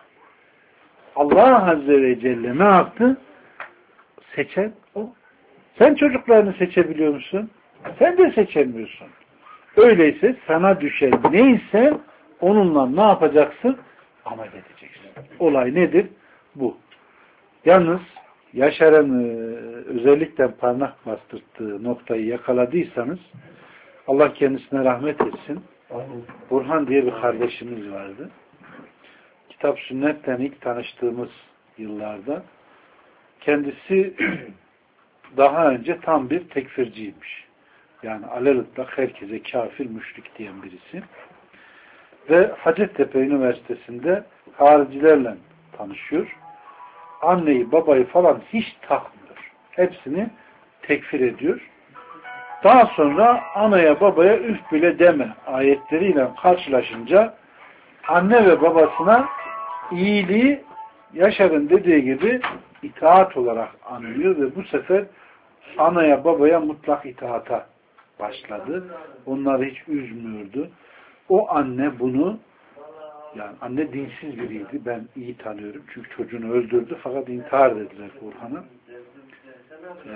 Allah Azze ve Celle ne yaptı? Seçen o. Sen çocuklarını seçebiliyor musun? Sen de seçemiyorsun. Öyleyse sana düşen neyse onunla ne yapacaksın? Amel edeceksin. Olay nedir? Bu. Yalnız Yaşar'ın özellikle parmak bastırdığı noktayı yakaladıysanız Allah kendisine rahmet etsin. Burhan diye bir kardeşimiz vardı. Kitap sünnetten ilk tanıştığımız yıllarda kendisi daha önce tam bir tekfirciymiş. Yani alelütlak herkese kafir, müşrik diyen birisi. Ve Hacettepe Üniversitesi'nde haricilerle tanışıyor. Anneyi, babayı falan hiç takmıyor. Hepsini tekfir ediyor. Daha sonra anaya, babaya üf bile deme ayetleriyle karşılaşınca anne ve babasına iyiliği Yaşar'ın dediği gibi itaat olarak anlıyor ve bu sefer anaya, babaya mutlak itaata başladı. Onları hiç üzmüyordu. O anne bunu, yani anne dinsiz biriydi. Ben iyi tanıyorum. Çünkü çocuğunu öldürdü. Fakat intihar dediler Burhan'a. Ee,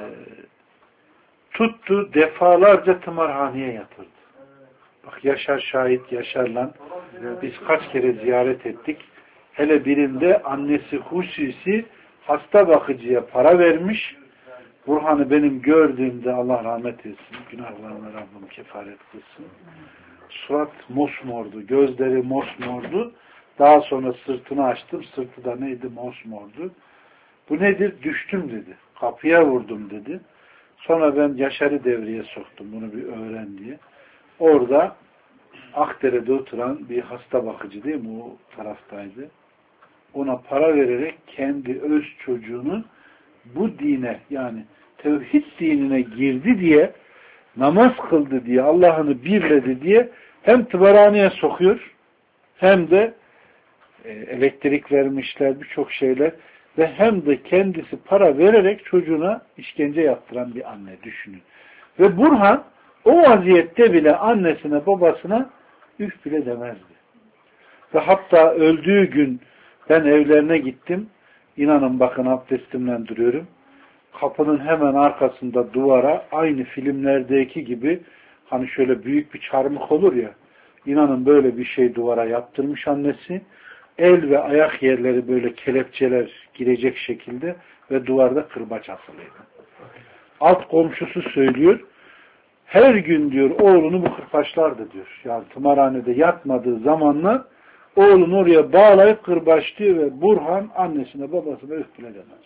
tuttu, defalarca tımarhaneye yatırdı. Bak Yaşar şahit, Yaşar'la biz kaç kere ziyaret ettik. Hele birinde annesi hususi hasta bakıcıya para vermiş. Burhan'ı benim gördüğümde Allah rahmet etsin. Günahlarına Rabbim kefaret kılsın. Surat mosmordu. Gözleri mosmordu. Daha sonra sırtını açtım. Sırtı da neydi? Mosmordu. Bu nedir? Düştüm dedi. Kapıya vurdum dedi. Sonra ben Yaşar'ı devreye soktum. Bunu bir öğren diye. Orada Akdere'de oturan bir hasta bakıcı değil mi? O taraftaydı. Ona para vererek kendi öz çocuğunu bu dine, yani tevhid dinine girdi diye, namaz kıldı diye, Allah'ını birledi diye hem tımarhaneye sokuyor hem de e, elektrik vermişler, birçok şeyler ve hem de kendisi para vererek çocuğuna işkence yaptıran bir anne düşünün. Ve Burhan o vaziyette bile annesine, babasına üf bile demezdi. Ve hatta öldüğü gün ben evlerine gittim. İnanın bakın abdestimle duruyorum. Kapının hemen arkasında duvara aynı filmlerdeki gibi hani şöyle büyük bir çarmıh olur ya, İnanın böyle bir şey duvara yaptırmış annesi. El ve ayak yerleri böyle kelepçeler girecek şekilde ve duvarda kırbaç asılıydı. Alt komşusu söylüyor. Her gün diyor oğlunu bu kırbaçlardı diyor. Yani tımarhanede yatmadığı zamanlar oğlunu oraya bağlayıp kırbaçlıyor ve Burhan annesine babasına üf bile demez.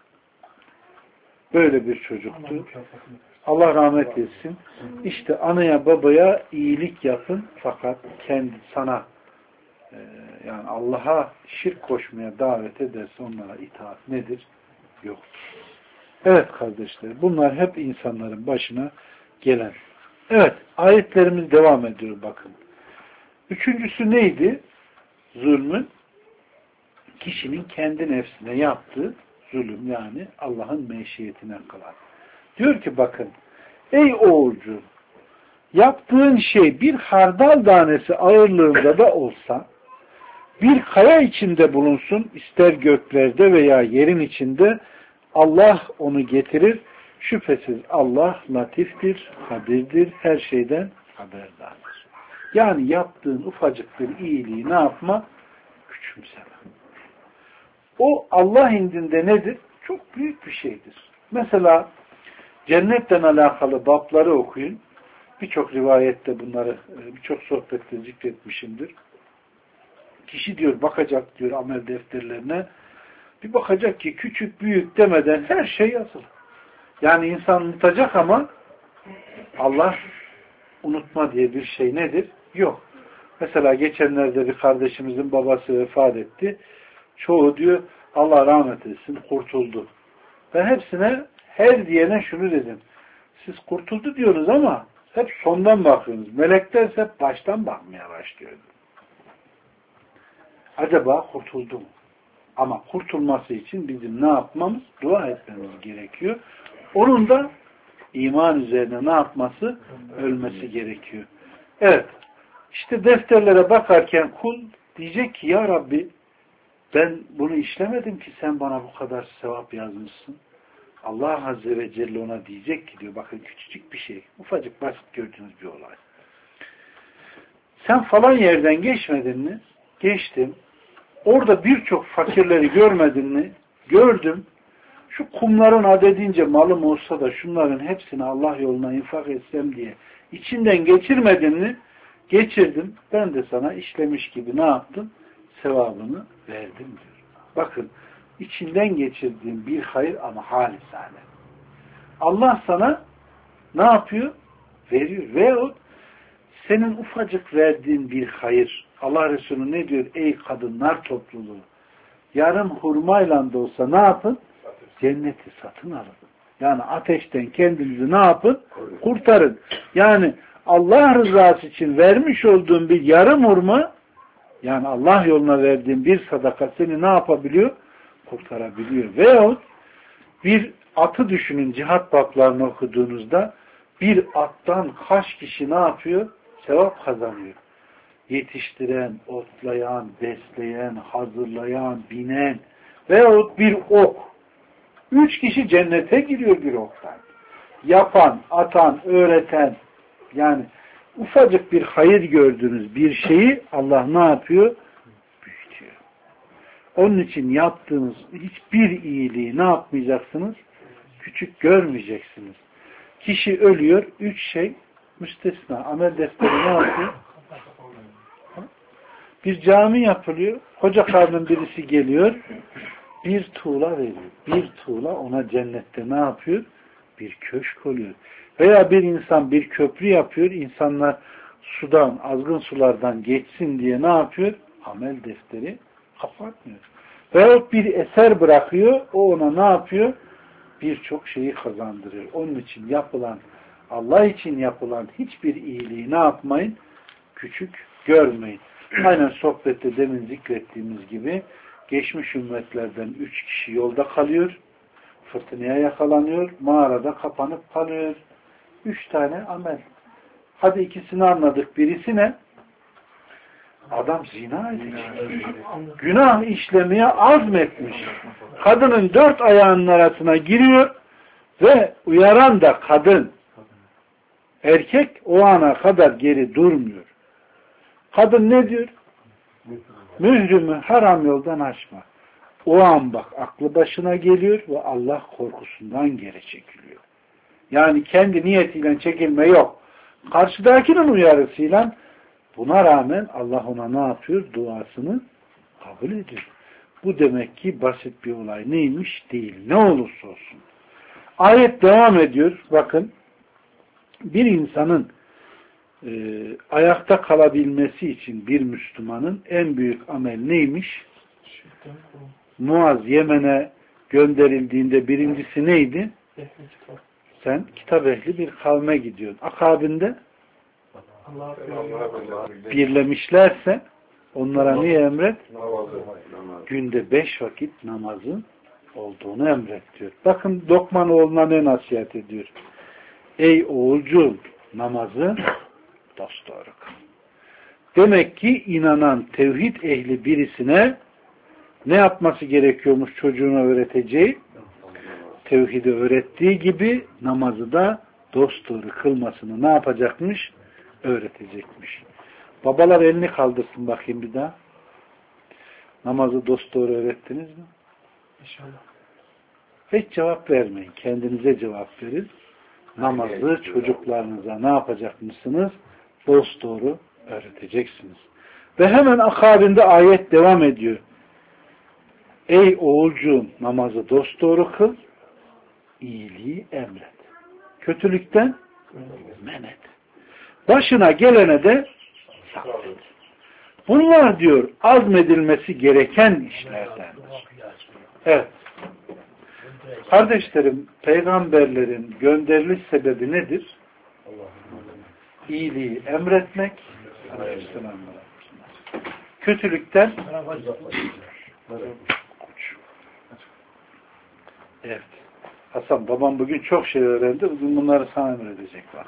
Böyle bir çocuktu. Allah rahmet etsin. İşte anaya babaya iyilik yapın fakat kendi sana e, yani Allah'a şirk koşmaya davet ederse onlara itaat nedir? Yoktur. Evet kardeşler, bunlar hep insanların başına gelen. Evet, ayetlerimiz devam ediyor bakın. Üçüncüsü neydi? Zulmün kişinin kendi nefsine yaptığı zulüm, yani Allah'ın meşiyetine kılan. Diyor ki bakın, ey oğulcu, yaptığın şey bir hardal tanesi ağırlığında da olsa, bir kaya içinde bulunsun, ister göklerde veya yerin içinde, Allah onu getirir. Şüphesiz Allah latiftir, habirdir, her şeyden haberdardır. Yani yaptığın ufacık bir iyiliği ne yapma? Küçümseme. O Allah indinde nedir? Çok büyük bir şeydir. Mesela cennetten alakalı babları okuyun. Birçok rivayette bunları, birçok sohbette zikretmişimdir. Kişi diyor bakacak diyor amel defterlerine. Bir bakacak ki küçük büyük demeden her şey yazılı. Yani insan unutacak ama Allah unutma diye bir şey nedir? Yok. Mesela geçenlerde bir kardeşimizin babası vefat etti. Çoğu diyor Allah rahmet etsin kurtuldu. Ben hepsine her diyene şunu dedim. Siz kurtuldu diyorsunuz ama hep sondan bakıyorsunuz. Melekler hep baştan bakmaya başlıyordu. Acaba kurtuldu mu? Ama kurtulması için bizim ne yapmamız? Dua etmemiz gerekiyor. Onun da iman üzerine ne yapması? Ölmesi gerekiyor. Evet. İşte defterlere bakarken kul diyecek ki ya Rabbi ben bunu işlemedim ki sen bana bu kadar sevap yazmışsın. Allah Azze ve Celle ona diyecek ki diyor bakın küçücük bir şey. Ufacık basit gördüğünüz bir olay. Sen falan yerden geçmedin mi? Geçtim. Orada birçok fakirleri görmedin mi? Gördüm. Şu kumların adedince malım olsa da şunların hepsini Allah yoluna infak etsem diye içinden geçirmedin mi? Geçirdim. Ben de sana işlemiş gibi ne yaptım? Sevabını verdim diyor. Bakın içinden geçirdiğin bir hayır ama halisane. Allah sana ne yapıyor? veriyor. Veyahut senin ufacık verdiğin bir hayır. Allah Resulü ne diyor? Ey kadınlar topluluğu, yarım hurmayla da olsa ne yapın? Cenneti satın alın. Yani ateşten kendinizi ne yapın? Kurtarın. Yani Allah rızası için vermiş olduğun bir yarım hurma, yani Allah yoluna verdiğin bir sadaka seni ne yapabiliyor? Kurtarabiliyor. Veyahut bir atı düşünün, cihat bablarını okuduğunuzda bir attan kaç kişi ne yapıyor? Sevap kazanıyor. Yetiştiren, otlayan, besleyen, hazırlayan, binen veyahut bir ok. Üç kişi cennete giriyor bir oktan. Yapan, atan, öğreten, yani ufacık bir hayır gördüğünüz bir şeyi Allah ne yapıyor? Büyütüyor. Onun için yaptığınız hiçbir iyiliği ne yapmayacaksınız? Küçük görmeyeceksiniz. Kişi ölüyor, üç şey müstesna. Amel defteri ne yapıyor? Bir cami yapılıyor, koca karnın birisi geliyor, bir tuğla veriyor. Bir tuğla ona cennette ne yapıyor? Bir köşk oluyor. Veya bir insan bir köprü yapıyor, insanlar sudan, azgın sulardan geçsin diye ne yapıyor? Amel defteri kapatmıyor. Veyahut bir eser bırakıyor, o ona ne yapıyor? Birçok şeyi kazandırıyor. Onun için yapılan, Allah için yapılan hiçbir iyiliği ne yapmayın? Küçük görmeyin. Aynen sohbette demin zikrettiğimiz gibi geçmiş ümmetlerden üç kişi yolda kalıyor, fırtınaya yakalanıyor, mağarada kapanıp kalıyor. Üç tane amel. Hadi ikisini anladık. Birisi ne? Adam zina edecek. Günah işlemeye azmetmiş. Kadının dört ayağının arasına giriyor ve uyaran da kadın. Erkek o ana kadar geri durmuyor. Kadın ne diyor? Mührümü haram yoldan açma. O an bak aklı başına geliyor ve Allah korkusundan geri çekiliyor. Yani kendi niyetiyle çekilme yok. Karşıdakinin uyarısıyla buna rağmen Allah ona ne yapıyor? Duasını kabul ediyor. Bu demek ki basit bir olay neymiş? Değil. Ne olursa olsun. Ayet devam ediyor. Bakın bir insanın e, ayakta kalabilmesi için bir Müslümanın en büyük amel neymiş? Muaz Yemen'e gönderildiğinde birincisi neydi? Sen kitap ehli bir kavme gidiyorsun. Akabinde birlemişlerse onlara niye emret? Günde beş vakit namazın olduğunu emret diyor. Bakın Lokman oğluna ne nasihat ediyor? Ey oğulcuğum, namazı dosdoğru kıl. Demek ki inanan tevhid ehli birisine ne yapması gerekiyormuş çocuğuna öğreteceği? Tevhidi öğrettiği gibi namazı da dosdoğru kılmasını ne yapacakmış? Öğretecekmiş. Babalar elini kaldırsın bakayım bir daha. Namazı dosdoğru öğrettiniz mi? İnşallah. Hiç cevap vermeyin. Kendinize cevap verin. Namazı çocuklarınıza ne yapacakmışsınız? Dosdoğru öğreteceksiniz. Ve hemen akabinde ayet devam ediyor. Ey oğulcuğum, namazı dosdoğru kıl, iyiliği emret. Kötülükten men et. Başına gelene de sabret. Bunlar diyor azmedilmesi gereken işlerdendir. Evet. Kardeşlerim, peygamberlerin gönderiliş sebebi nedir? İyiliği emretmek, kötülükten evet. Hasan, babam bugün çok şey öğrendi. Bugün bunları sana emredecek. Bak.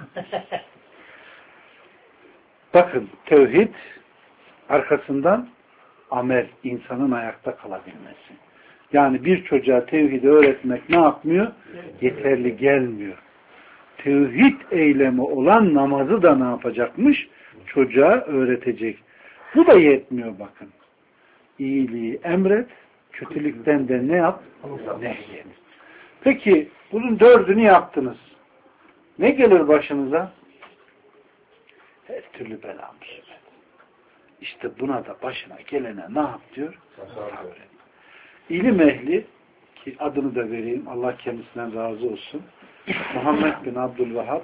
Bakın, tevhid arkasından amel, insanın ayakta kalabilmesi. Yani bir çocuğa tevhidi öğretmek ne yapmıyor? Yeterli gelmiyor. Tevhid eylemi olan namazı da ne yapacakmış? Çocuğa öğretecek. Bu da yetmiyor bakın. İyiliği emret, kötülükten de ne yap? Nehyet. Peki bunun dördünü yaptınız. Ne gelir başınıza? Her türlü bela musibet. İşte buna da başına gelene ne yap diyor? Sabret. İlim ehli, ki adını da vereyim, Allah kendisinden razı olsun, Muhammed bin Abdülvahhab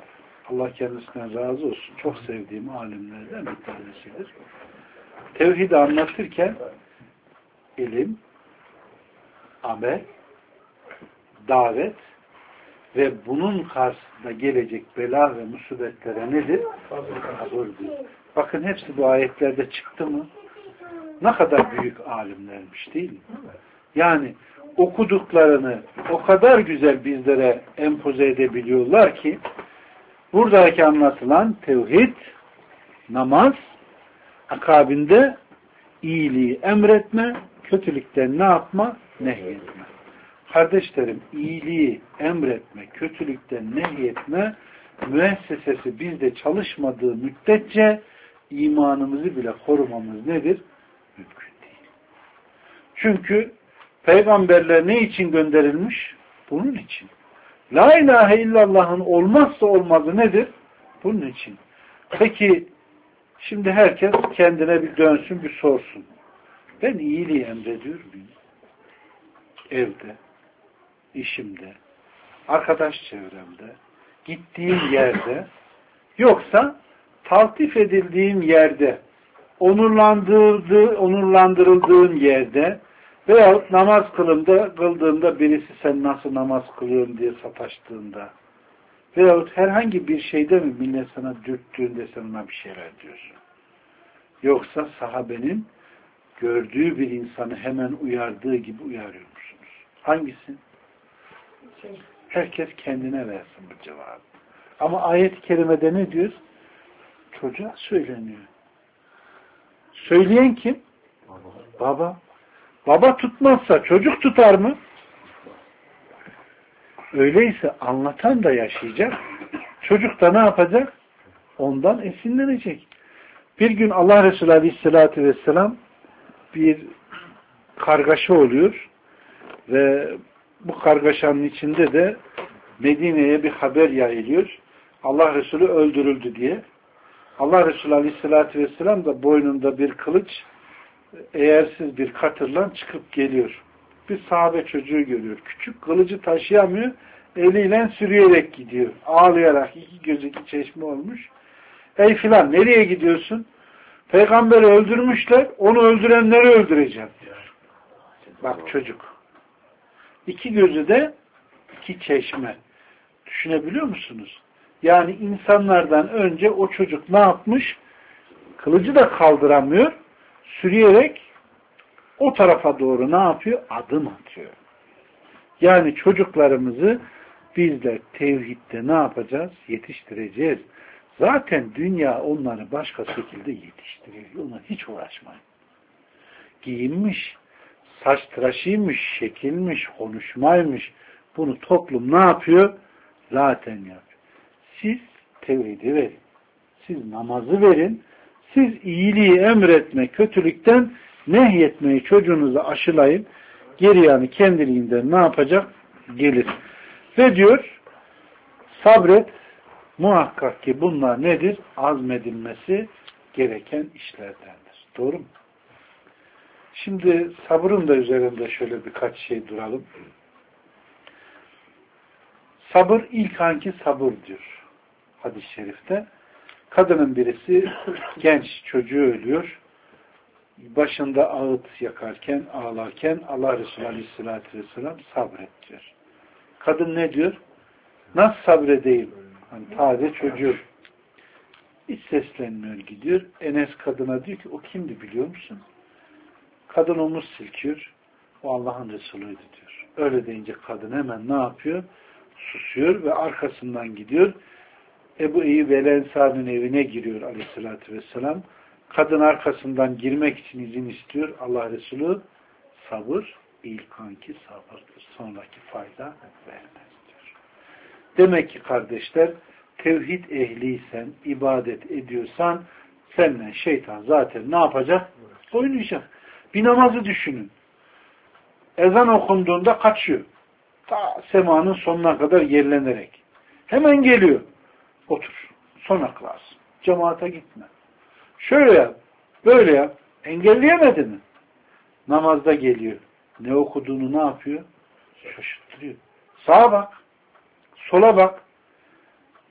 Allah kendisinden razı olsun. Çok sevdiğim alimlerden bir tanesidir. Tevhidi anlatırken ilim, amel, davet ve bunun karşısında gelecek bela ve musibetlere nedir? Sabırdır. Bakın hepsi bu ayetlerde çıktı mı? Ne kadar büyük alimlermiş değil mi? Yani okuduklarını o kadar güzel bizlere empoze edebiliyorlar ki buradaki anlatılan tevhid, namaz, akabinde iyiliği emretme, kötülükten ne yapma? Nehyetme. Kardeşlerim, iyiliği emretme, kötülükten nehyetme müessesesi bizde çalışmadığı müddetçe imanımızı bile korumamız nedir? Mümkün değil. Çünkü peygamberler ne için gönderilmiş? Bunun için. La ilahe illallah'ın olmazsa olmazı nedir? Bunun için. Peki şimdi herkes kendine bir dönsün, bir sorsun. Ben iyiliği emrediyor muyum? Evde, işimde, arkadaş çevremde, gittiğim yerde, yoksa taltif edildiğim yerde, onurlandırıldığı, onurlandırıldığım yerde veyahut namaz kılımda, kıldığımda birisi sen nasıl namaz kılıyorsun diye sataştığında veyahut herhangi bir şeyde mi millet sana dürttüğünde sen ona bir şeyler diyorsun. Yoksa sahabenin gördüğü bir insanı hemen uyardığı gibi uyarıyor musunuz? Hangisi? Herkes kendine versin bu cevabı. Ama ayet-i kerimede ne diyor? Çocuğa söyleniyor. Söyleyen kim? Baba. Baba tutmazsa çocuk tutar mı? Öyleyse anlatan da yaşayacak. Çocuk da ne yapacak? Ondan esinlenecek. Bir gün Allah Resulü Aleyhisselatü Vesselam bir kargaşa oluyor ve bu kargaşanın içinde de Medine'ye bir haber yayılıyor. Allah Resulü öldürüldü diye. Allah Resulü Aleyhisselatü Vesselam da boynunda bir kılıç, eğersiz bir katırla çıkıp geliyor. Bir sahabe çocuğu görüyor. Küçük, kılıcı taşıyamıyor. Eliyle sürüyerek gidiyor. Ağlayarak, iki gözü iki çeşme olmuş. Ey filan nereye gidiyorsun? Peygamberi öldürmüşler. Onu öldürenleri öldüreceğim diyor. Bak çocuk. İki gözü de iki çeşme. Düşünebiliyor musunuz? Yani insanlardan önce o çocuk ne yapmış? Kılıcı da kaldıramıyor. Sürüyerek o tarafa doğru ne yapıyor? Adım atıyor. Yani çocuklarımızı bizler tevhidde ne yapacağız? Yetiştireceğiz. Zaten dünya onları başka şekilde yetiştiriyor. Ona hiç uğraşmayın. Giyinmiş, saç tıraşıymış, şekilmiş, konuşmaymış. Bunu toplum ne yapıyor? Zaten yapıyor. Siz tevhidi verin. Siz namazı verin. Siz iyiliği emretme, kötülükten nehyetmeyi çocuğunuza aşılayın. Geri yanı kendiliğinden ne yapacak? Gelir. Ve diyor, sabret, muhakkak ki bunlar nedir? Azmedilmesi gereken işlerdendir. Doğru mu? Şimdi sabrın da üzerinde şöyle birkaç şey duralım. Sabır ilk anki sabır diyor hadis-i şerifte. Kadının birisi genç çocuğu ölüyor. Başında ağıt yakarken, ağlarken Allah Resulü Aleyhisselatü Vesselam sabret diyor. Kadın ne diyor? Nasıl sabredeyim? Hani taze çocuğu. Hiç seslenmiyor gidiyor. Enes kadına diyor ki o kimdi biliyor musun? Kadın omuz silkiyor. O Allah'ın Resulü'ydü diyor. Öyle deyince kadın hemen ne yapıyor? Susuyor ve arkasından gidiyor. Ebu Eyyub el-Ensari'nin evine giriyor Aleyhisselatü Vesselam. Kadın arkasından girmek için izin istiyor. Allah Resulü sabır ilk anki sabırdır. Sonraki fayda vermez diyor. Demek ki kardeşler tevhid ehliysen, ibadet ediyorsan seninle şeytan zaten ne yapacak? Oynayacak. Bir namazı düşünün. Ezan okunduğunda kaçıyor. Ta semanın sonuna kadar yerlenerek. Hemen geliyor. Otur. Sona kılarsın. Cemaate gitme. Şöyle yap. Böyle yap. Engelleyemedi mi? Namazda geliyor. Ne okuduğunu ne yapıyor? Şaşırtıyor. Sağa bak. Sola bak.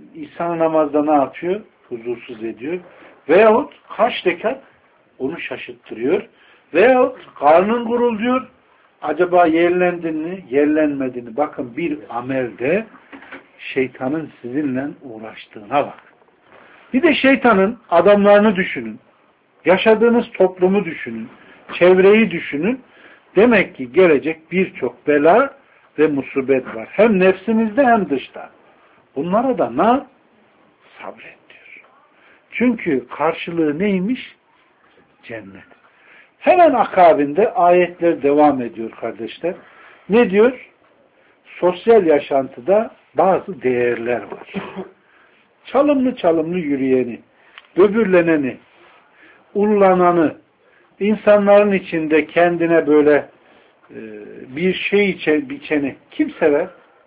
İnsanı namazda ne yapıyor? Huzursuz ediyor. Veyahut kaç rekat onu şaşırttırıyor. Veyahut karnın gurulduyor. Acaba yerlendin mi? Yerlenmedin mi? Bakın bir amelde şeytanın sizinle uğraştığına bak. Bir de şeytanın adamlarını düşünün. Yaşadığınız toplumu düşünün. Çevreyi düşünün. Demek ki gelecek birçok bela ve musibet var. Hem nefsinizde hem dışta. Bunlara da ne? Sabret diyor. Çünkü karşılığı neymiş? Cennet. Hemen akabinde ayetler devam ediyor kardeşler. Ne diyor? Sosyal yaşantıda bazı değerler var. Çalımlı çalımlı yürüyeni, böbürleneni, ullananı, insanların içinde kendine böyle e, bir şey içe, biçeni kim sever?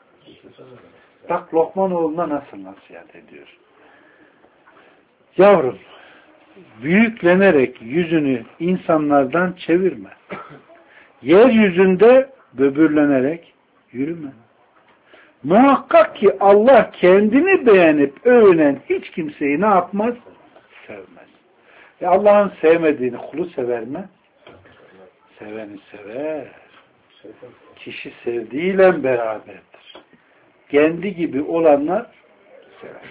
Bak Lokmanoğlu'na nasıl nasihat ediyor. Yavrum, büyüklenerek yüzünü insanlardan çevirme. Yeryüzünde böbürlenerek yürüme. Muhakkak ki Allah kendini beğenip övünen hiç kimseyi ne yapmaz? Sevmez. E Allah'ın sevmediğini kulu sever mi? Seveni sever. Kişi sevdiğiyle beraberdir. Kendi gibi olanlar sever.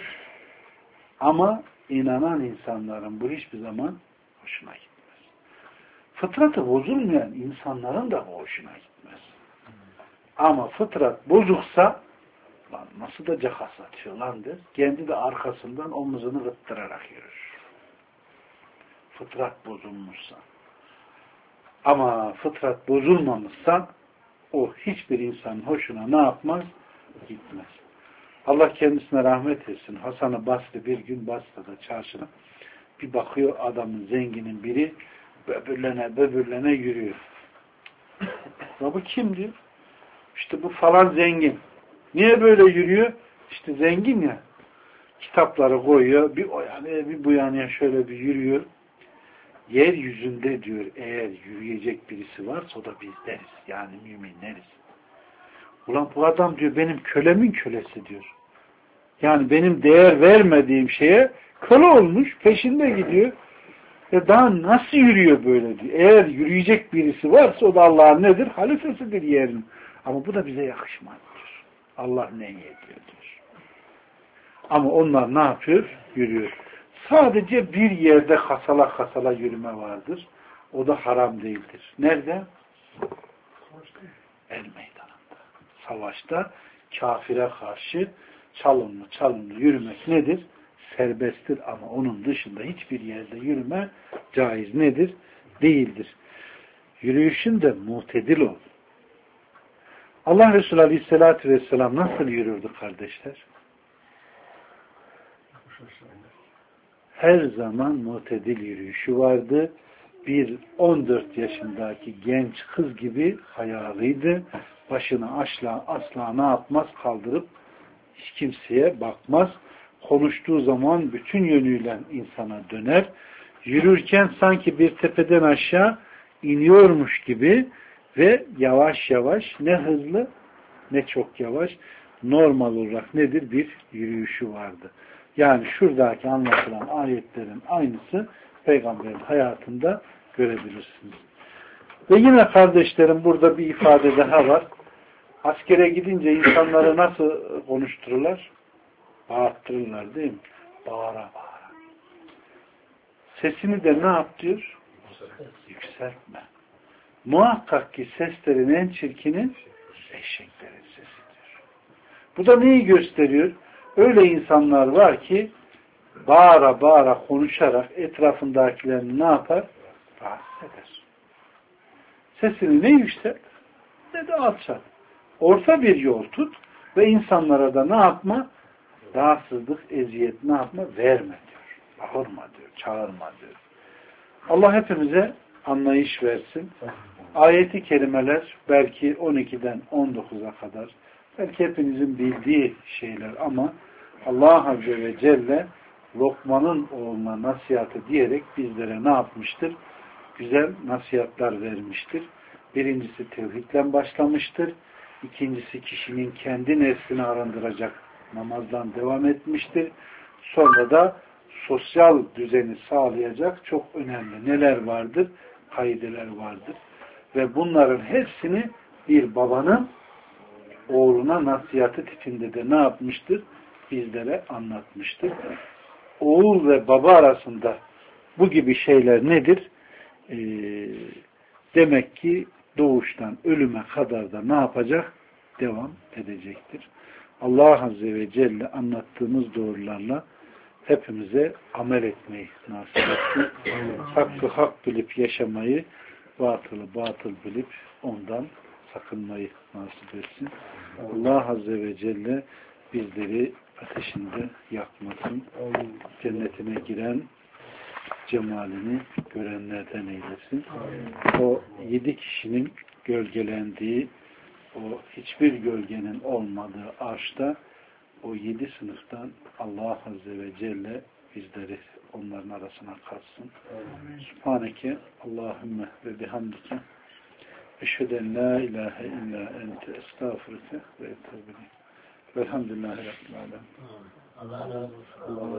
Ama inanan insanların bu hiçbir zaman hoşuna gitmez. Fıtratı bozulmayan insanların da bu hoşuna gitmez. Ama fıtrat bozuksa lan nasıl da cakas atıyor lan der. Kendi de arkasından omuzunu gıttırarak yürür. Fıtrat bozulmuşsa. Ama fıtrat bozulmamışsa o hiçbir insanın hoşuna ne yapmaz? Gitmez. Allah kendisine rahmet etsin. Hasan-ı Basri bir gün Basra'da çarşıda bir bakıyor adamın zenginin biri böbürlene böbürlene yürüyor. Ya bu kim diyor? İşte bu falan zengin. Niye böyle yürüyor? İşte zengin ya. Kitapları koyuyor. Bir o yanıya bir bu yanıya şöyle bir yürüyor. Yeryüzünde diyor eğer yürüyecek birisi varsa o da bizleriz. Yani müminleriz. Ulan bu adam diyor benim kölemin kölesi diyor. Yani benim değer vermediğim şeye köle olmuş, peşinde gidiyor. E daha nasıl yürüyor böyle diyor. Eğer yürüyecek birisi varsa o da Allah'ın nedir? Halifesidir yerin. Ama bu da bize yakışmaz diyor. Allah ne ediyor diyor. Ama onlar ne yapıyor? Yürüyor. Sadece bir yerde kasala kasala yürüme vardır. O da haram değildir. Nerede? El meydanında. Savaşta kafire karşı çalımlı çalımlı yürümek nedir? Serbesttir ama onun dışında hiçbir yerde yürüme caiz nedir? Değildir. Yürüyüşün de mutedil ol. Allah Resulü Aleyhisselatü Vesselam nasıl yürürdü kardeşler? Her zaman mutedil yürüyüşü vardı. Bir on dört yaşındaki genç kız gibi hayalıydı. Başını asla, asla ne yapmaz? Kaldırıp hiç kimseye bakmaz. Konuştuğu zaman bütün yönüyle insana döner. Yürürken sanki bir tepeden aşağı iniyormuş gibi ve yavaş yavaş ne hızlı ne çok yavaş normal olarak nedir? Bir yürüyüşü vardı. Yani şuradaki anlatılan ayetlerin aynısı Peygamberin hayatında görebilirsiniz. Ve yine kardeşlerim burada bir ifade daha var. Askere gidince insanları nasıl konuştururlar? Bağırttırırlar değil mi? Bağıra bağıra. Sesini de ne yap diyor? Yükseltme. Muhakkak ki seslerin en çirkini eşeklerin sesidir. Bu da neyi gösteriyor? Öyle insanlar var ki bağıra bağıra konuşarak etrafındakilerini ne yapar? Rahatsız eder. Sesini ne yükselt ne de alçalt. Orta bir yol tut ve insanlara da ne yapma? Rahatsızlık, eziyet ne yapma? Verme diyor. Bağırma diyor. Çağırma diyor. Allah hepimize anlayış versin. Ayeti kelimeler belki on ikiden on dokuza kadar belki hepinizin bildiği şeyler ama Allah Azze ve Celle Lokman'ın oğluna nasihatı diyerek bizlere ne yapmıştır? Güzel nasihatler vermiştir. Birincisi tevhidle başlamıştır. İkincisi kişinin kendi nefsini arındıracak namazdan devam etmiştir. Sonra da sosyal düzeni sağlayacak çok önemli neler vardır? Kaideler vardır. Ve bunların hepsini bir babanın oğluna nasihatı tipinde de ne yapmıştır? Bizlere anlatmıştır. Oğul ve baba arasında bu gibi şeyler nedir? Ee, demek ki doğuştan ölüme kadar da ne yapacak? Devam edecektir. Allah Azze ve Celle anlattığımız doğrularla hepimize amel etmeyi nasip etsin. Hakkı hak bilip yaşamayı, batılı batıl bilip ondan sakınmayı nasip etsin. Allah Azze ve Celle bizleri ateşinde yakmasın. Cennetine giren cemalini görenlerden eylesin. O yedi kişinin gölgelendiği, o hiçbir gölgenin olmadığı arşta o yedi sınıftan Allah Azze ve Celle bizleri onların arasına katsın. Subhaneke Allahümme ve bihamdike eşheden la ilahe illa ente estağfurike ve etûbü ileyk. Velhamdülillahi Rabbil âlemin. Allah razı olsun.